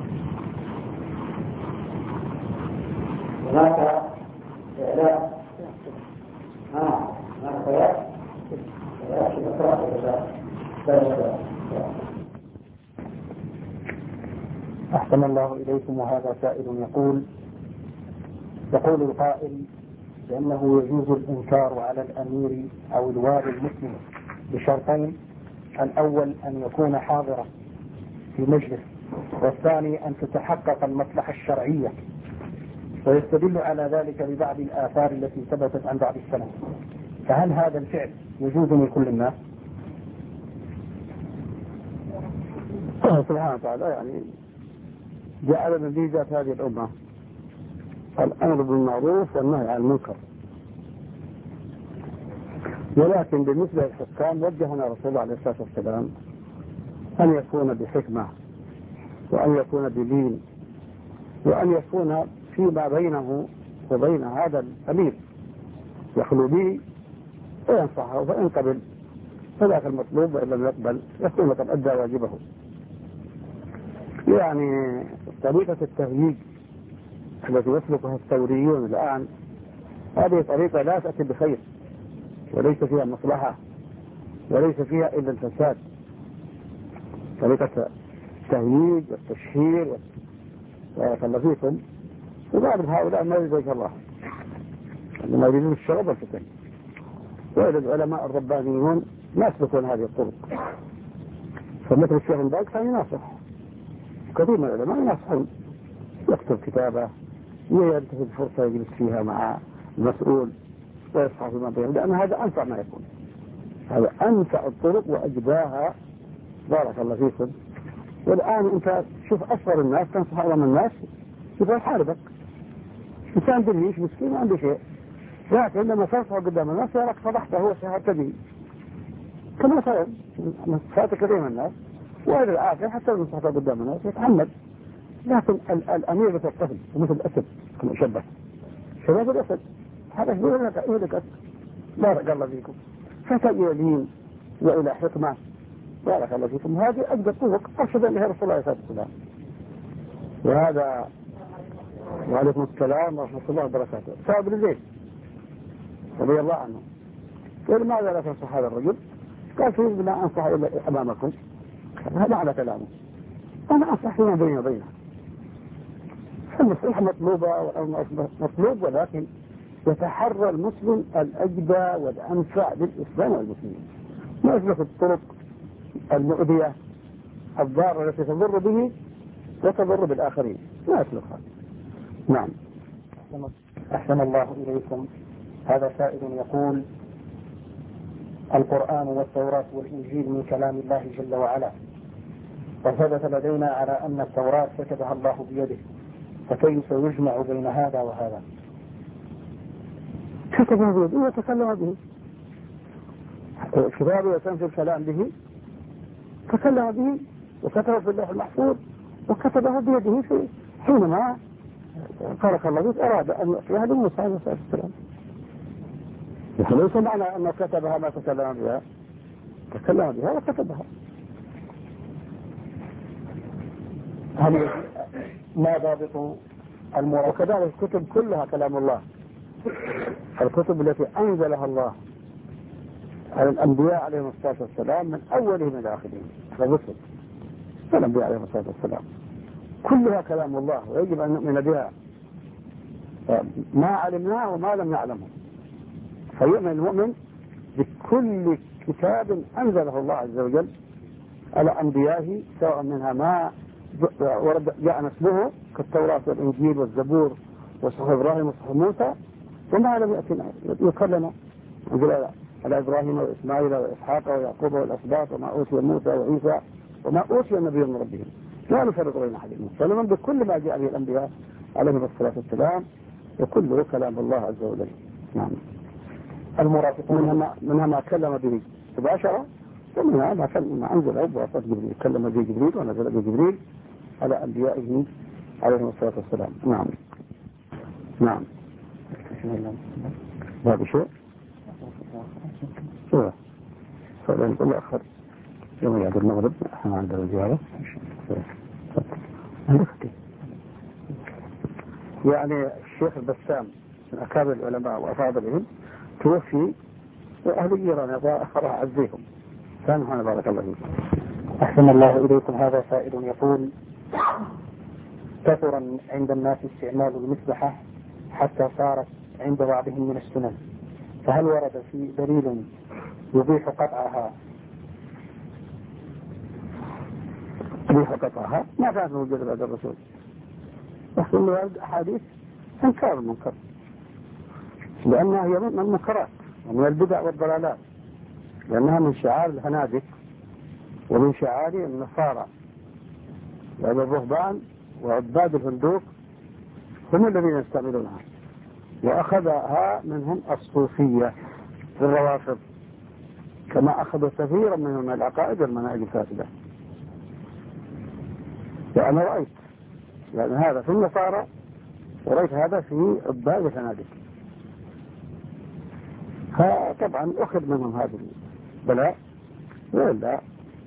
هناك إعلام ها هناك بيان أحسن الله إليكم. وهذا سائل يقول يقول القائل بأنه يجوز الإنكار على الأمير أو الوالي المسلم بشرطين: الأول أن يكون حاضرا في مجلس، والثاني أن تتحقق المصلحة الشرعية، ويستدل على ذلك ببعض الآثار التي ثبتت عن بعض السلف. فهل هذا الفعل يجوز من كل الناس؟ سبحانه وتعالى يعني جعل من ميزات هذه الأمة الأمر بالمعروف والنهي عن المنكر، ولكن بالنسبة للحكام وجهنا رسول الله عليه الصلاة والسلام أن يكون بحكمة، وأن يكون بلين، وأن يكون فيما بينه وبين هذا الأمير يخلو به وينصحه، فإن قبل فذاك المطلوب، وإن لم يقبل يكون قد أدى واجبه. يعني طريقة التهييج التي يسلكها الثوريون الآن هذه طريقة لا تأتي بخير، وليس فيها مصلحة، وليس فيها إلا الفساد. طريقة التهييج والتشهير بارك الله فيكم، وبعض هؤلاء ما يريد وجه الله، إنما يريدون الشغب والفتن. وإلى العلماء الربانيون ما يسلكون هذه الطرق، فمثل الشيخ بن باز كان يناصح، كثير من العلماء يناصحون، يكتب كتابه وينتهز فرصة يجلس فيها مع المسؤول ويصحى فيما بينهم، لأن هذا أنفع ما يكون، هذا أنفع الطرق وأجداها بارك الله فيكم. والآن أنت شوف أصغر الناس تنصح أعظم الناس يبغى يحاربك، إنسان بالريش مسكين ما عنده شيء، لكن لما تنصح قدام الناس يراك فضحته هو شهادة به كما صار فات كثير من الناس، وإلى الآخر حتى لو نصحته قدام الناس يتحمل. لكن الأمير مثل الطفل ومثل الأسد كما يشبه شباب الأسد، هذا يقول لك يهلك بارك الله فيكم، فتأتي لين وإلى حكمة بارك الله فيكم. هذه أجد الطرق أرشد إليها رسول الله صلى الله عليه وسلم. وهذا وعليكم السلام ورحمة الله وبركاته. سعد بن زيد رضي الله عنه قال: ماذا لا تنصح هذا الرجل؟ قال: فيه لا أنصح إلا أمامكم. هذا على كلامه، أنا أنصح فيما بيني وبينه. النصيحة مطلوبة والأمر مطلوب، ولكن يتحرى المسلم الأجدى والأنفع للإسلام والمسلمين، ما يسلك الطرق المؤذية الضارة التي تضر به وتضر بالآخرين، ما يسلكها. نعم. أحسن الله إليكم. هذا سائل يقول: القرآن والتوراة والإنجيل من كلام الله جل وعلا، وثبت لدينا على أن التوراة كتبها الله بيده، فكيف يجمع بين هذا وهذا؟ كتبه بيده وتكلم به، كتابه يتنزل الكلام به، تكلم به وكتبه في اللوح المحفوظ وكتبه بيده في حينما خلق الله به أراد أن يأتيها لموسى عليه الصلاة والسلام. ليس معنى أنه كتبها ما تكلم بها، تكلم بها وكتبها. هل ما ضابط المراد؟ وكذلك الكتب كلها كلام الله، الكتب التي أنزلها الله على الأنبياء عليهم الصلاة والسلام من أولهم إلى آخرهم، الرسل الأنبياء عليهم الصلاة والسلام كلها كلام الله، ويجب أن نؤمن بها ما علمناه وما لم نعلمه. فيؤمن المؤمن بكل كتاب أنزله الله عز وجل على أنبيائه، سواء منها ما ورد جاء نسبه كالتوراة والإنجيل والزبور وصحف إبراهيم وصحف موسى، وما لم يأتنا يكلم على إبراهيم وإسماعيل وإسحاق ويعقوب والأسباط وما أوتي موسى وعيسى وما أوتي النبي من ربهم لا نفرق بين أحد منهم. فنؤمن بكل ما جاء به الأنبياء عليهم الصلاة والسلام، وكله كلام الله عز وجل. نعم. المرافقون منها, منها ما كلم به مباشرة، ومنها ما ما أنزل بواسطة جبريل، كلم به جبريل ونزل به جبريل على أنبيائه عليه الصلاة والسلام. نعم نعم. ما بشيء شو فلن نقول أخر يوم يعد المغرب احنا عند الزيارة يعني الشيخ البسام من أكابر العلماء وأفاضلهم توفي وأهل جيران أخرها عزيهم. سامحنا بارك الله فيكم. أحسن الله إليكم. هذا سائل يقول: كثر عند الناس استعمال المسبحة حتى صارت عند بعضهم من السنن، فهل ورد في دليل يبيح قطعها؟ يبيح قطعها؟ ما كانت موجودة بعد الرسول، لكن ورد أحاديث تنكر المنكر، لأنها هي من المنكرات ومن البدع والضلالات، لأنها من شعار الهنادك ومن شعار النصارى، لأن الرهبان وعباد الهندوق هم الذين يستعملونها، وأخذها منهم الصوفية والروافض، كما أخذوا كثيرا منهم العقائد والمناهج الفاسدة. وأنا رأيت يعني هذا في النصارى ورأيت هذا في عباد الهنادك، فطبعا أخذ منهم هذا البلاء. ولا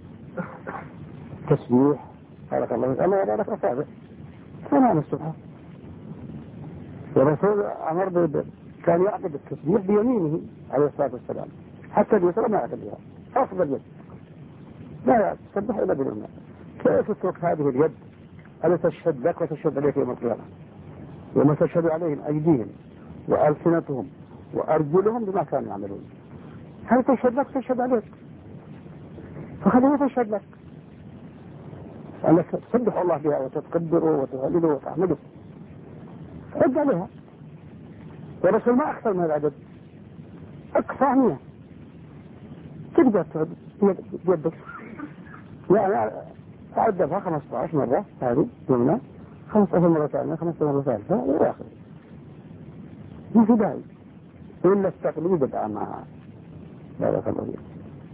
تسبيح بارك الله فيك، الله يبارك أصابع تمام السبحة. والرسول أمر ب... كان يعقد التسبيح بيمينه عليه الصلاة والسلام، حتى اليسرى ما يعقد بها، أفضل اليد لا تسبح إلا باليمنى. كيف تترك هذه اليد التي تشهد لك وتشهد عليك يوم القيامة، وما تشهد عليهم أيديهم وألسنتهم وأرجلهم بما كانوا يعملون؟ هل تشهد لك تشهد عليك، فخليه تشهد لك أنك تسبح الله بها وتتقدره وتهلله وتحمده، عد عليها. والرسول ما أكثر من العدد، أكثر منها تقدر تعد بيدك، يعني أعدها خمسة عشر مرة هذه يومنا، خمسة عشر مرة ثانية، خمسة عشر مرة ثالثة إلى آخره، ما في داعي إلا التقليد بقى معها. بارك الله فيك.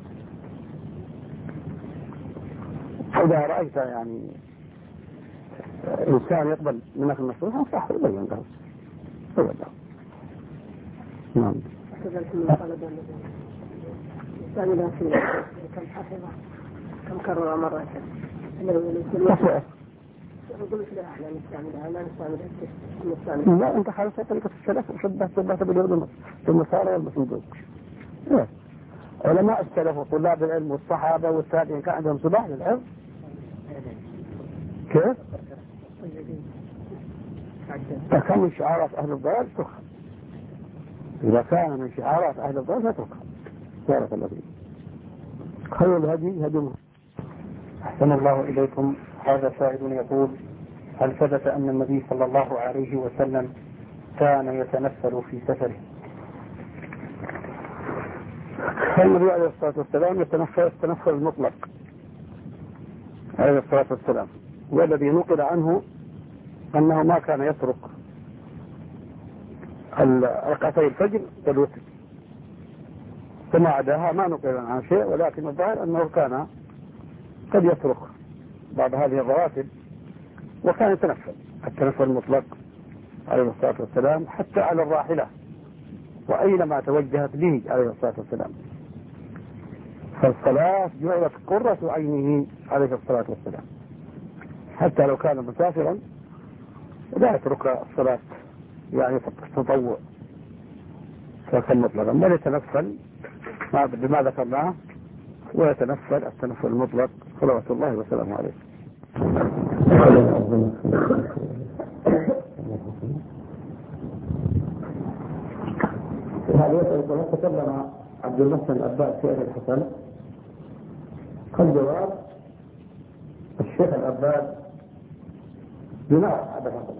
إذا رأيت يعني إنسان يقبل منك النصيحة صح يبين له يبين له. نعم. كم حفظه كم كرر مرة قلت لا احنا نستعملها لا نستعملها. لا انت خالص طريقة السلف وشبه شبهت باليهود بالنصارى والمسلمين. علماء السلف وطلاب العلم والصحابة والتابعين كان عندهم صباح للعلم. كيف؟ فكان من شعارات أهل الضلال ترخى، إذا كان من شعارات أهل الضلال فترخى. بارك الله فيك. خير الهدي هدي محمد. أحسن الله إليكم. هذا سائل يقول: هل ثبت أن النبي صلى الله عليه وسلم كان يتنفل في سفره؟ النبي عليه الصلاة والسلام يتنفل التنفل المطلق عليه الصلاة والسلام، والذي نقل عنه أنه ما كان يترك ركعتي الفجر والوتر، ثم عداها ما نقل عن شيء، ولكن الظاهر أنه كان قد يترك بعض هذه الرواتب وكان يتنفل التنفل المطلق عليه الصلاة والسلام حتى على الراحلة وأينما توجهت به عليه الصلاة والسلام. فالصلاة جعلت قرة عينه عليه الصلاة والسلام، حتى لو كان مسافرا لا يترك الصلاة يعني تطوع فكان مطلقا، بل يتنفل بما ذكرناه ويتنفل التنفل المطلق صلوات الله وسلامه عليه. هل يسأل تكلم عبد المحسن الأباد في أهل الحسن؟ الجواب: الشيخ الأباد بناء هذا الحسن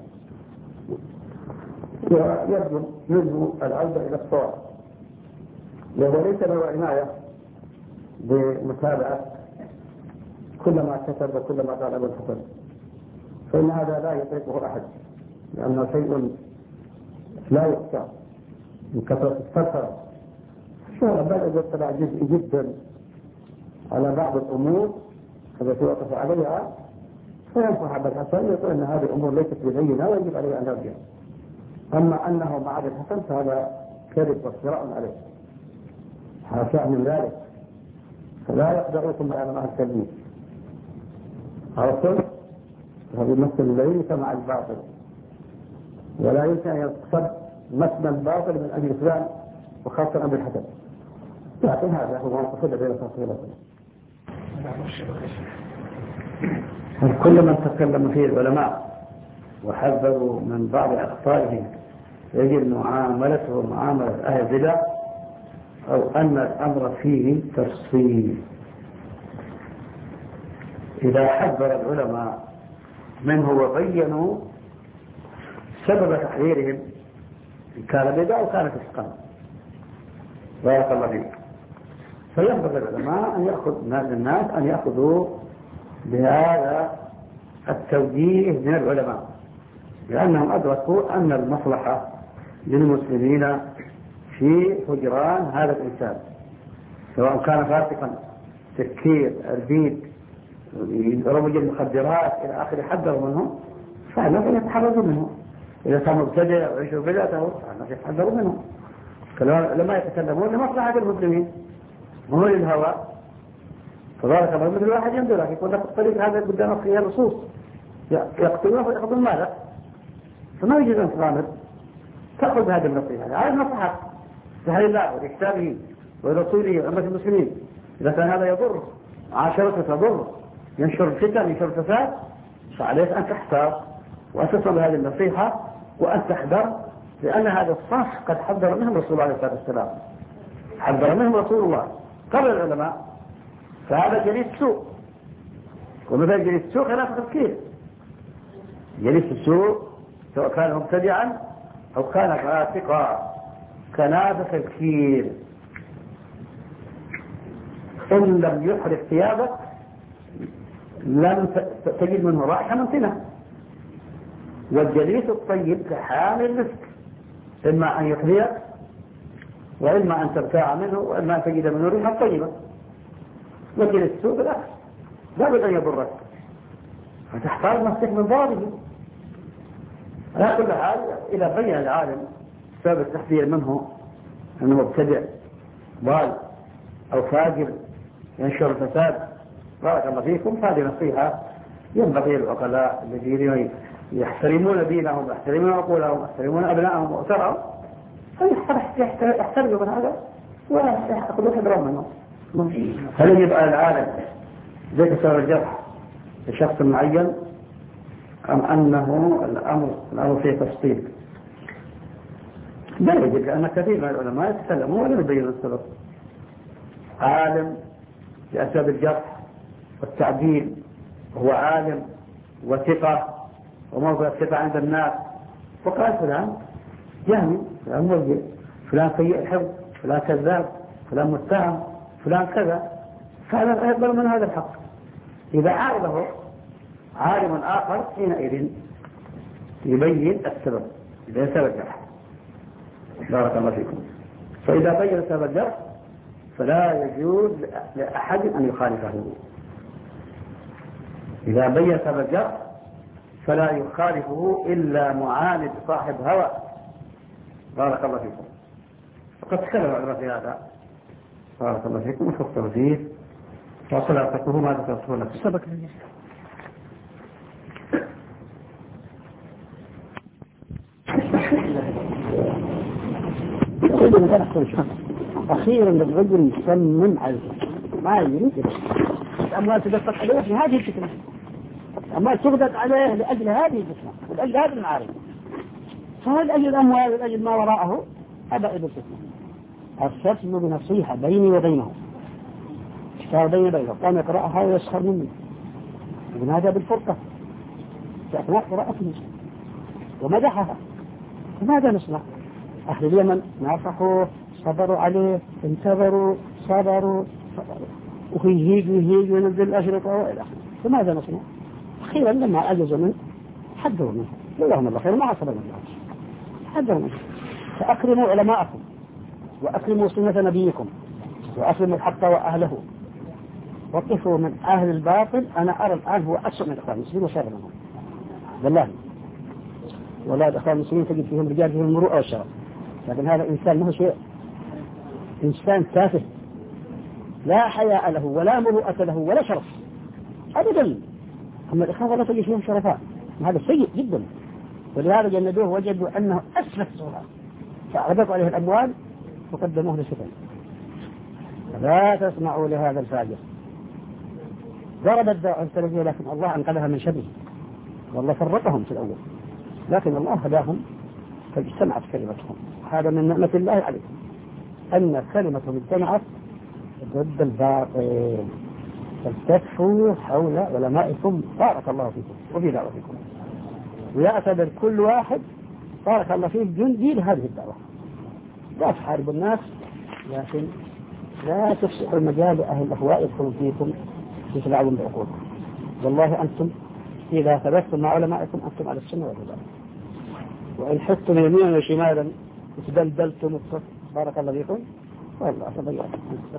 ويبدو منه العودة إلى الصواب، وهو ليس له عناية بمتابعة كل ما كتب وكل ما قال أبو الحسن، فإن هذا لا يطيقه أحد، لأنه شيء لا يخشى من كثرة السفر. الشيخ الأباد يطلع جزء جدا على بعض الأمور التي وقف عليها، فينصح أبا الحسن يقول أن هذه الأمور ليست ببينة ويجب عليه أن يرجع. أما أنه مع أبي الحسن فهذا كذب وافتراء عليه، حاشا من ذلك. فلا يخدعوكم بعلماء التلميذ. عرفتم؟ هذا يمثل الليل مع الباطل، ولا يمكن أن يقصد مثل الباطل من أجل فلان وخاصة أبي الحسن، لكن هذا هو مقصود بين التفصيلات. كل من تكلم فيه العلماء وحذروا من بعض أخطائهم يجب معاملته معاملة أهل البدع، أو أن الأمر فيه تفصيل. إذا حذر العلماء منه وبينوا سبب تحذيرهم إن كان بدعة أو كان فسقا، بارك الله فيك، فينبغي العلماء أن يأخذ الناس أن يأخذوا بهذا التوجيه من العلماء، لأنهم أدركوا أن المصلحة للمسلمين في هجران هذا الإنسان، سواء كان فاسقا تفكير أربيد رمج المخدرات إلى آخر حذروا منهم، فعلا يتحرزوا منه. إذا كان مبتدع ويعيشوا بدعته فعلا يتحذروا منه. لما يتكلمون لمصلحة المسلمين وهو للهوى، فذلك مثل الواحد ينظر لك يقول لك الطريق هذا قدامك فيها لصوص يقتلونه ويأخذون مالك، فما يجوز أن تغامر، تأخذ هذه النصيحة. هذه النصيحة لهذه الله ولكتابه ورسوله وأمة المسلمين. إذا كان هذا يضر عاشرته تضر، ينشر الفتن ينشر الفساد، فعليك أن تحتار وأن تصل هذه النصيحة وأن تحذر، لأن هذا الصح قد حذر منهم رسول الله عليه الصلاة والسلام، حذر منهم رسول الله قبل العلماء. فهذا جليس سوء، ومثل جليس السوء خلاف تفكير. جليس السوء سواء كان مبتدعا أو كان فاسقا كناف تفكير، إن لم يحرق ثيابك لم تجد منه رائحة منتنة. والجليس الطيب كحامل المسك، إما أن يحرقك وإما أن تبتاع منه وإما أن تجد منه ريحة طيبة. وجليس السوء بالعكس لا بد أن يضرك، فتحتاج نفسك من ضرره. على كل حال إذا بين العالم سبب التحذير منه أنه مبتدع ضال أو فاجر ينشر الفساد، بارك الله فيكم، هذه نصيحة ينبغي العقلاء الذين يحترمون دينهم ويحترمون عقولهم ويحترمون أبنائهم وأسرهم يحترموا من هذا ويأخذوا حذرهم منه. هل يجب على العالم ذلك سبب الجرح لشخص معين أم أنه الأمر الأمر فيه تفصيل؟ لا يجب، لأن كثير من العلماء يتكلمون ولا يبين السبب. عالم بأسباب الجرح والتعديل وهو عالم وثقة وموضع الثقة عند الناس، وقال فلان جهمي، فلان مرجع، فلان سيء الحفظ، فلان كذاب، فلان متهم، فلان كذا، فهذا يقبل من هذا الحق. إذا عارضه عالم آخر حينئذ يبين السبب، إذا سبب الجرح، بارك الله فيكم. فإذا بين سبب الجرح فلا يجوز لأحد أن يخالفه. إذا بين سبب الجرح فلا يخالفه إلا معاند صاحب هوى، بارك الله فيكم. فقد تكلم العلماء في هذا، بارك الله فيكم، وفقتوا فيه وصلاتكم ماذا تصفون لكم سبك أخيرا للرجل يسمم عليه ما يريد الأموال تدفق عليه في هذه الفتنة، الأموال تغدق عليه لأجل هذه الفتنة ولأجل هذا المعارض، فهل أجل الأموال ولأجل ما وراءه هذا إلى الفتنة. الفتنة بنصيحة بيني وبينه، كتاب بيني وبينه، قام يقرأها ويسخر مني ونادى بالفرقة في أثناء قراءته ومدحها، فماذا نصنع؟ أهل اليمن نافحوا، صبروا عليه، انتظروا، صبروا، صبروا ويهيج ويهيج وينزل الأشرطة وإلى آخره، فماذا نصنع؟ أخيرا لما عجزوا منه حذروا منه، اللهم الله خير، ما عصبنا الله، حذروا منه. فأكرموا علماءكم وأكرموا سنة نبيكم وأكرموا الحق وأهله وقفوا من أهل الباطل أنا أرى الآن هو أسوأ من الإخوان المسلمين وشر منهم بالله. والله الإخوان المسلمين تجد فيهم رجال فيهم المروءة والشرف، لكن هذا إنسان ما هو شيء، إنسان تافه لا حياء له ولا مروءة له ولا شرف أبدا. أما الإخوان لا تجد فيهم شرفاء، هذا سيء جدا، ولهذا جندوه وجدوا أنه أسلف صورة فأغدقوا عليه الأموال وقدموه للسفن. لا تسمعوا لهذا الفاجر. ضرب الدعوة السلفية لكن الله أنقذها من شره، والله فرقهم في الأول، لكن الله هداهم فاجتمعت كلمتهم. هذا من نعمة الله عليكم أن كلمتهم اجتمعت ضد الباطل. فالتفوا حول علمائكم بارك الله فيكم وفي دعوتكم، ويعتبر كل واحد بارك الله فيه جندي لهذه الدعوة. لا تحاربوا الناس، لكن لا تفسحوا المجال لأهل الأهواء يدخلوا فيكم تتلعبون بعقولكم. والله أنتم إذا ثبتتم مع علمائكم أنتم على السنة والهدى، وإن حطتم يمينا وشمالا وتدلدلتم بارك الله فيكم والله تضيعتم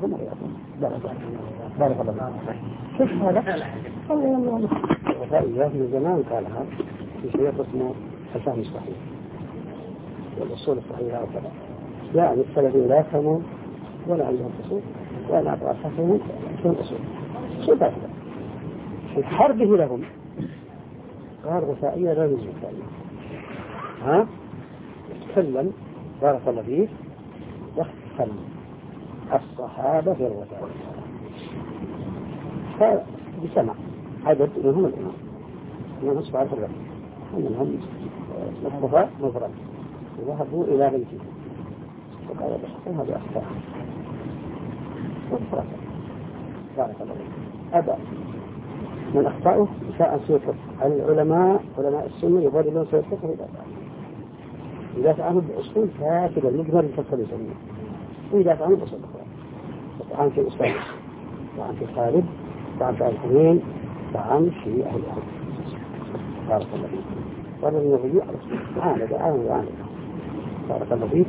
بارك الله فيكم. كيف هذا؟ وفائدة من زمان قالها في شيء اسمه الفهم الصحيح والأصول الصحيحة وكذا، يعني السلفيين لا يفهمون ولا عندهم أصول ولا أفهمون في الأصول. شو بعد في حربه لهم قال غثائية لا يجوز غثائية، ها تكلم بارك الله فيه يختل الصحابة في الغثائية، فبسمع عدد منهم الإمام من أصبع الرب ومنهم الصفاء مفرد وذهبوا إلى بيته وقال بحقها بأخطاء وفرق بارك الله فيه. أبا من أخطائه شاء سيكف العلماء علماء السنة يفضلون سيكفه إذا فعل إذا فعلوا بأصول فاسدة المجمل الفصل يسميه، وإذا فعلوا بأصول أخرى طعن في أستاذ طعن في خالد طعن في الحمين طعن في أهل الأهل بارك الله فيه. وهذا من الرجوع عانى عانى عانى بارك الله فيه.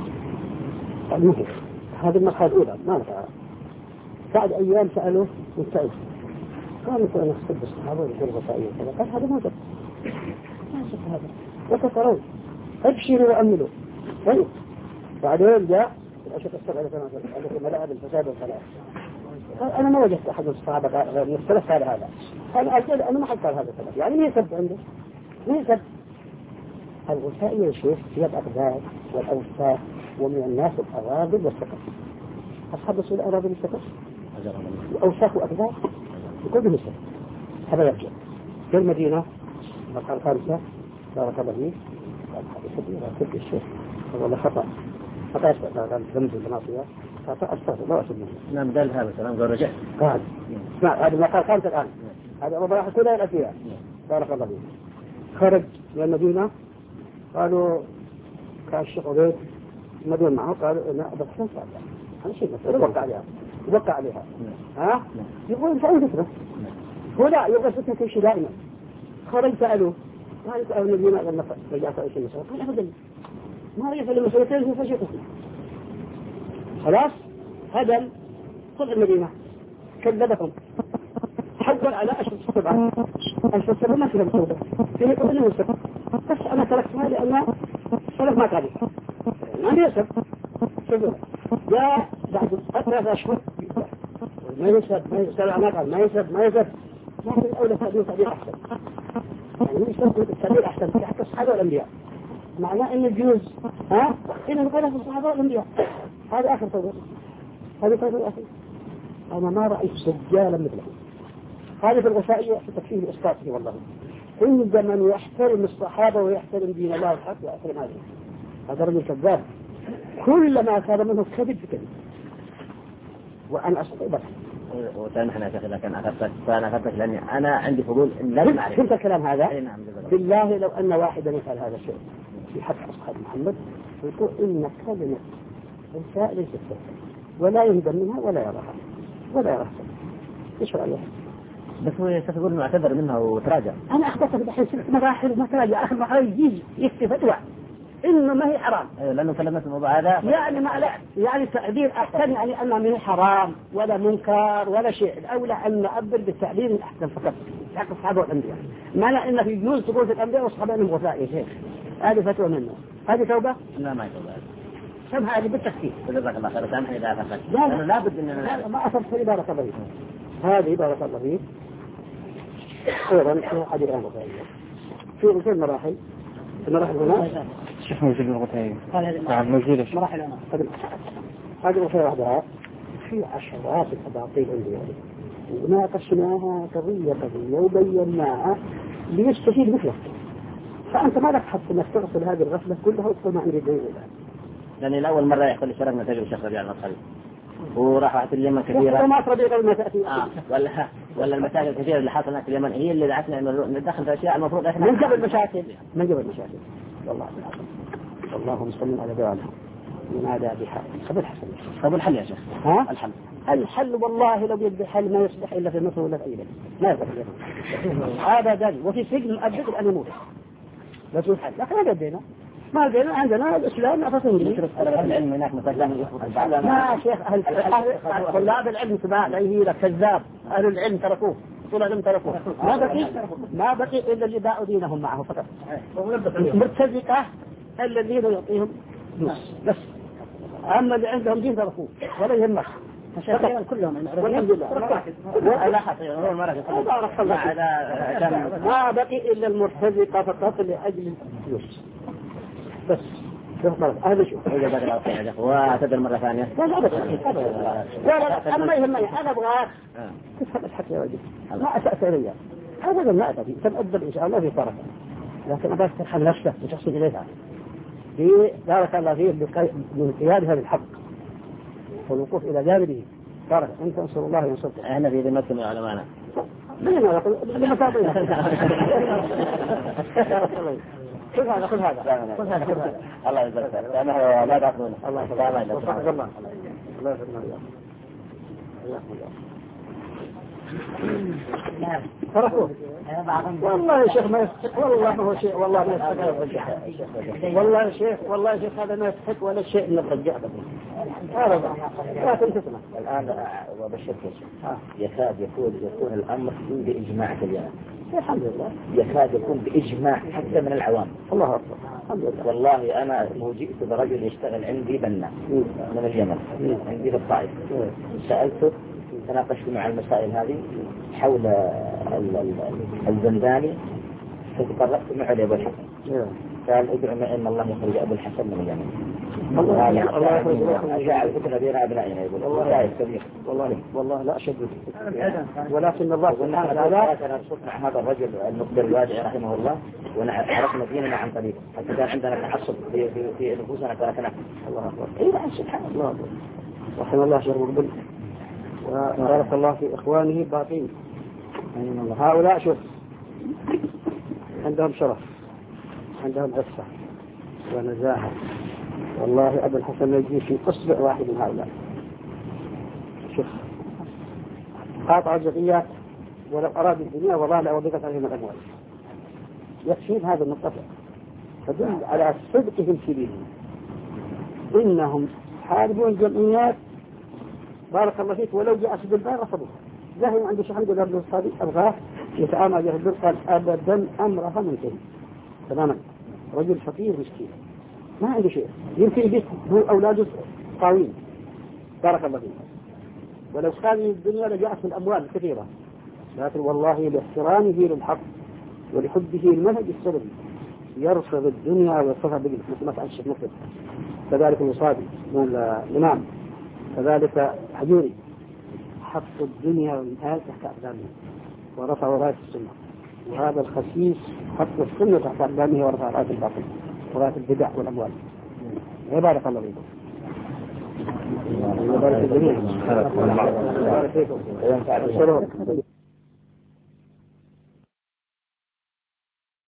المهم هذه المرحلة الأولى ما نفعها. بعد أيام سألوه مستعد قال لك أنا أخصد الصحابة ويقول غطائية كذا، قال هذا ما جب ما شك هذا وكفرون أبشروا وأملوا. طيب بعدين جاء الأشياء السبعة التي ملاعب الفساد والخلاف، قال أنا ما وجدت أحد الصحابة يختلف على هذا. قال أقول أنا ما حد قال هذا الكلام، يعني ما يسب عنده ما يسب. الغثائية يا شيخ هي الأقدار والأوساخ ومن الناس الأراضي والسقف. أصحاب رسول الأراضي والسقف وأوساخ وأقدار يقول به السقف. هذا يرجع في المدينة مقال الخامسة بارك الله فيه قال حديث كبير كل الشيخ والله خطأ خطأ قال ذنب المعصية خطأ أستغفر الله وأتوب منه. نعم قال هذا الكلام قال رجع قال اسمع هذا المقال الخامسة الآن هذا وضع كلها الأشياء بارك الله فيه. خرج من المدينة قالوا كان الشيخ عبيد المدينة معه قالوا لا بس كان صعب هذا شيء بس يوقع عليها يوقع عليها ها يقول فأين فترة هو لا يبغى فترة كل شيء دائما. خرج سألوه قال سألوا المدينة لما رجعت أي شيء مسؤول قال أبدا ما رجع في المسؤولتين في فشيء قسمه خلاص هدم طلع المدينة كذبهم حول على أشهر السبعة أشهر السبعة ما فيها مسؤولة فيه يقول إنه السبعة بس أنا تركتها لأن السلف ما تعرف ما يسب شوفوا جاء بعد ثلاث أشهر ما يسب ما يسب ما قال ما يسب ما يسب ما في الأولى تأديه تأديه أحسن يعني من يسب تأديه أحسن في حق الصحابة والأنبياء معناه إن الجوز ها إن الغلا في الصحابة والأنبياء هذا آخر توبة هذا توبة آخر. أنا ما رأيت سجالا مثله. هذه في الغثائية في تكفيه الإسقاطي والله عندما من يحترم الصحابة ويحترم دين الله الحق ويحترم هذا هذا رجل كذاب كلما كان منه كذب بكذب وأنا أصدق. وسامحنا يا شيخ إذا كان أخذتك فأنا أخذتك لأني أنا عندي فضول إن لا نعرف. فهمت الكلام هذا؟ أي نعم. بالله لو أن واحدا يفعل هذا الشيء في حق أصحاب محمد يقول إن كلمة الإنساء ليست سهلة ولا يهدم منها ولا يراها ولا يراها. إيش رأيك؟ بس هو يقول إنه اعتذر منها وتراجع. أنا أخبرت في الحين ست مراحل ما تراجع آخر مرحلة يجي يكتب فتوى إنه ما هي حرام. أيوة لأنه كلمة الموضوع هذا يعني ما لا يعني تعبير أحسن، يعني أنه ما هي حرام ولا منكر ولا شيء. الأولى أن نعبر بالتعبير الأحسن فقط حق الصحابة والأنبياء. معنى أنه يجوز تقول في الأنبياء والصحابة أنهم غثاء يا شيخ، هذه فتوى منه. هذه توبة؟ لا ما توبة. سم هذه بالتفكير. جزاك الله خير. سامحني إذا أخذت. لا لا لا بد إن لا ما أصبت في بارك الله فيك. هذه بارك الله فيك. أيضا هذه الآن غثائية. في في المراحل. المراحل هنا. شيخ موجود الغثائية. نعم موجودة. مراحل هنا. هذه الغثائية وحدها. في عشرات الأباطيل عندي وناقشناها قضية قضية وبيناها ليستفيد مثلك. فأنت ما لك حق أنك تغسل هذه الغفلة كلها وتقول ما عندي دليل الآن. لأن الأول مرة يحصل شرفنا تجربة الشيخ ربيع المدخلي وراح واحد اليمن كثيرة. وما ربيع غير ما تأتي. آه ولا ولا المشاكل الكثيرة اللي حصلت في اليمن هي اللي دعتنا إنه ندخل في أشياء المفروض إحنا. من قبل مشاكل. من قبل مشاكل. والله اللهم صل على دعانا. ينادى بحق. خذ الحسن. خذ الحل يا شيخ. ها؟ الحل. الحل والله لو يد الحل ما يصبح إلا في مصر ولا في أي بلد. ما يصبح هذا دليل. وفي سجن مؤبد أن يموت. لا تقول حل. لكن ما بدينا. ما بدينا عندنا الإسلام أساسا جديد. العلم هناك مثلا. ما شيخ أهل طلاب العلم تبع عليه لك كذاب. أهل العلم تركوه. طلاب العلم تركوه. ما بقي ما بقي إلا اللي باعوا دينهم معه فقط. مرتزقة الذين يعطيهم نص بس. أما اللي عندهم دين تركوه ولا يهمك. مشاكل كلهم والحمد لله. لا حصير هو المرة ما بقي إلا المرتزقة فقط لأجل الفلوس بس. هذا شو وتدر مرة ثانية. لا لا لا لا أما يهمني أنا أبغاك تفهم الحكي يا رجل ما أسأت ريال هذا ما أتى سنقدر إن شاء الله في طرف، لكن أبغاك ترحم نفسك وتحصل إليها في بارك الله فيه من قيادها بالحق والوقوف إلى جانبه. بارك أنت أنصر الله ينصرك. احنا في ذمتكم يا علماءنا. من ما يقول لما تعطينا. خذ هذا خذ هذا خذ هذا خذ هذا. الله يجزاك خير. أنا لا تأخذونه. الله يجزاك الله. الله الله يسلمك. نعم فرقوه والله يا شيخ ما يستحق والله ما هو شيء والله ما يستحق والله يا شيخ والله يا شيخ هذا ما يستحق ولا شيء من الرجاء هذا لا تنتسمع الآن وبشرك يا شيخ يكاد يكون يكون الأمر بإجماع في اليمن. الحمد لله يكاد يكون بإجماع حتى من العوام. الله أكبر الحمد لله. والله أنا فوجئت برجل يشتغل عندي بنا من اليمن عندي في الطائف سألته تناقشت مع المسائل هذه حول الزنداني فتقربت معه لأبو الحسن قال ادعو ما إن الله يخرج أبو الحسن من اليمن. الله أشاع الفتنة بين أبنائنا يقول والله كبير والله والله لا أشد ولكن الله سبحانه وتعالى أنا صرت مع هذا الرجل المقدر الواجع رحمه الله ونعرفنا ديننا عن طريقه حتى كان عندنا تعصب في في في نفوسنا تركناه. الله أكبر. إيه سبحان الله رحم الله شر مقبل وبارك الله في إخوانه الباقين. هؤلاء شوف عندهم شرف عندهم عفة ونزاهة. والله أبو الحسن يجي في أصبع واحد من هؤلاء. شوف قاطع الجزئيات ولو أراد الدنيا والله لأوضقت عليهم الأموال. يكفين هذا النقطة تدل على صدقهم في دينهم. إنهم حاربون الجمعيات بارك الله فيك ولو جاء سبيل الله رفضوه. ذهب عنده شيخ عنده الأرض الصادق أبغاه يتعامل به الدول قال أبدا أمرها منتهي تماما. رجل فقير مسكين ما عنده شيء يمكن يبيت هو أولاده قاوين بارك الله فيك. ولو كان الدنيا لجاءت من الأموال كثيرة لكن والله لاحترامه للحق ولحبه المنهج السلفي يرفض الدنيا ويرفضها بالجسم مثل ما فعل الشيخ مقبل كذلك المصابي الإمام كذلك حجوري حطوا الدنيا والإنتهاء تحت أقدامه ورفعوا راية السنة. وهذا الخسيس حط السنة تحت أقدامه ورفع راية الباطل وراية البدع والأموال. بارك الله فيكم. بارك الجميع. بارك فيكم.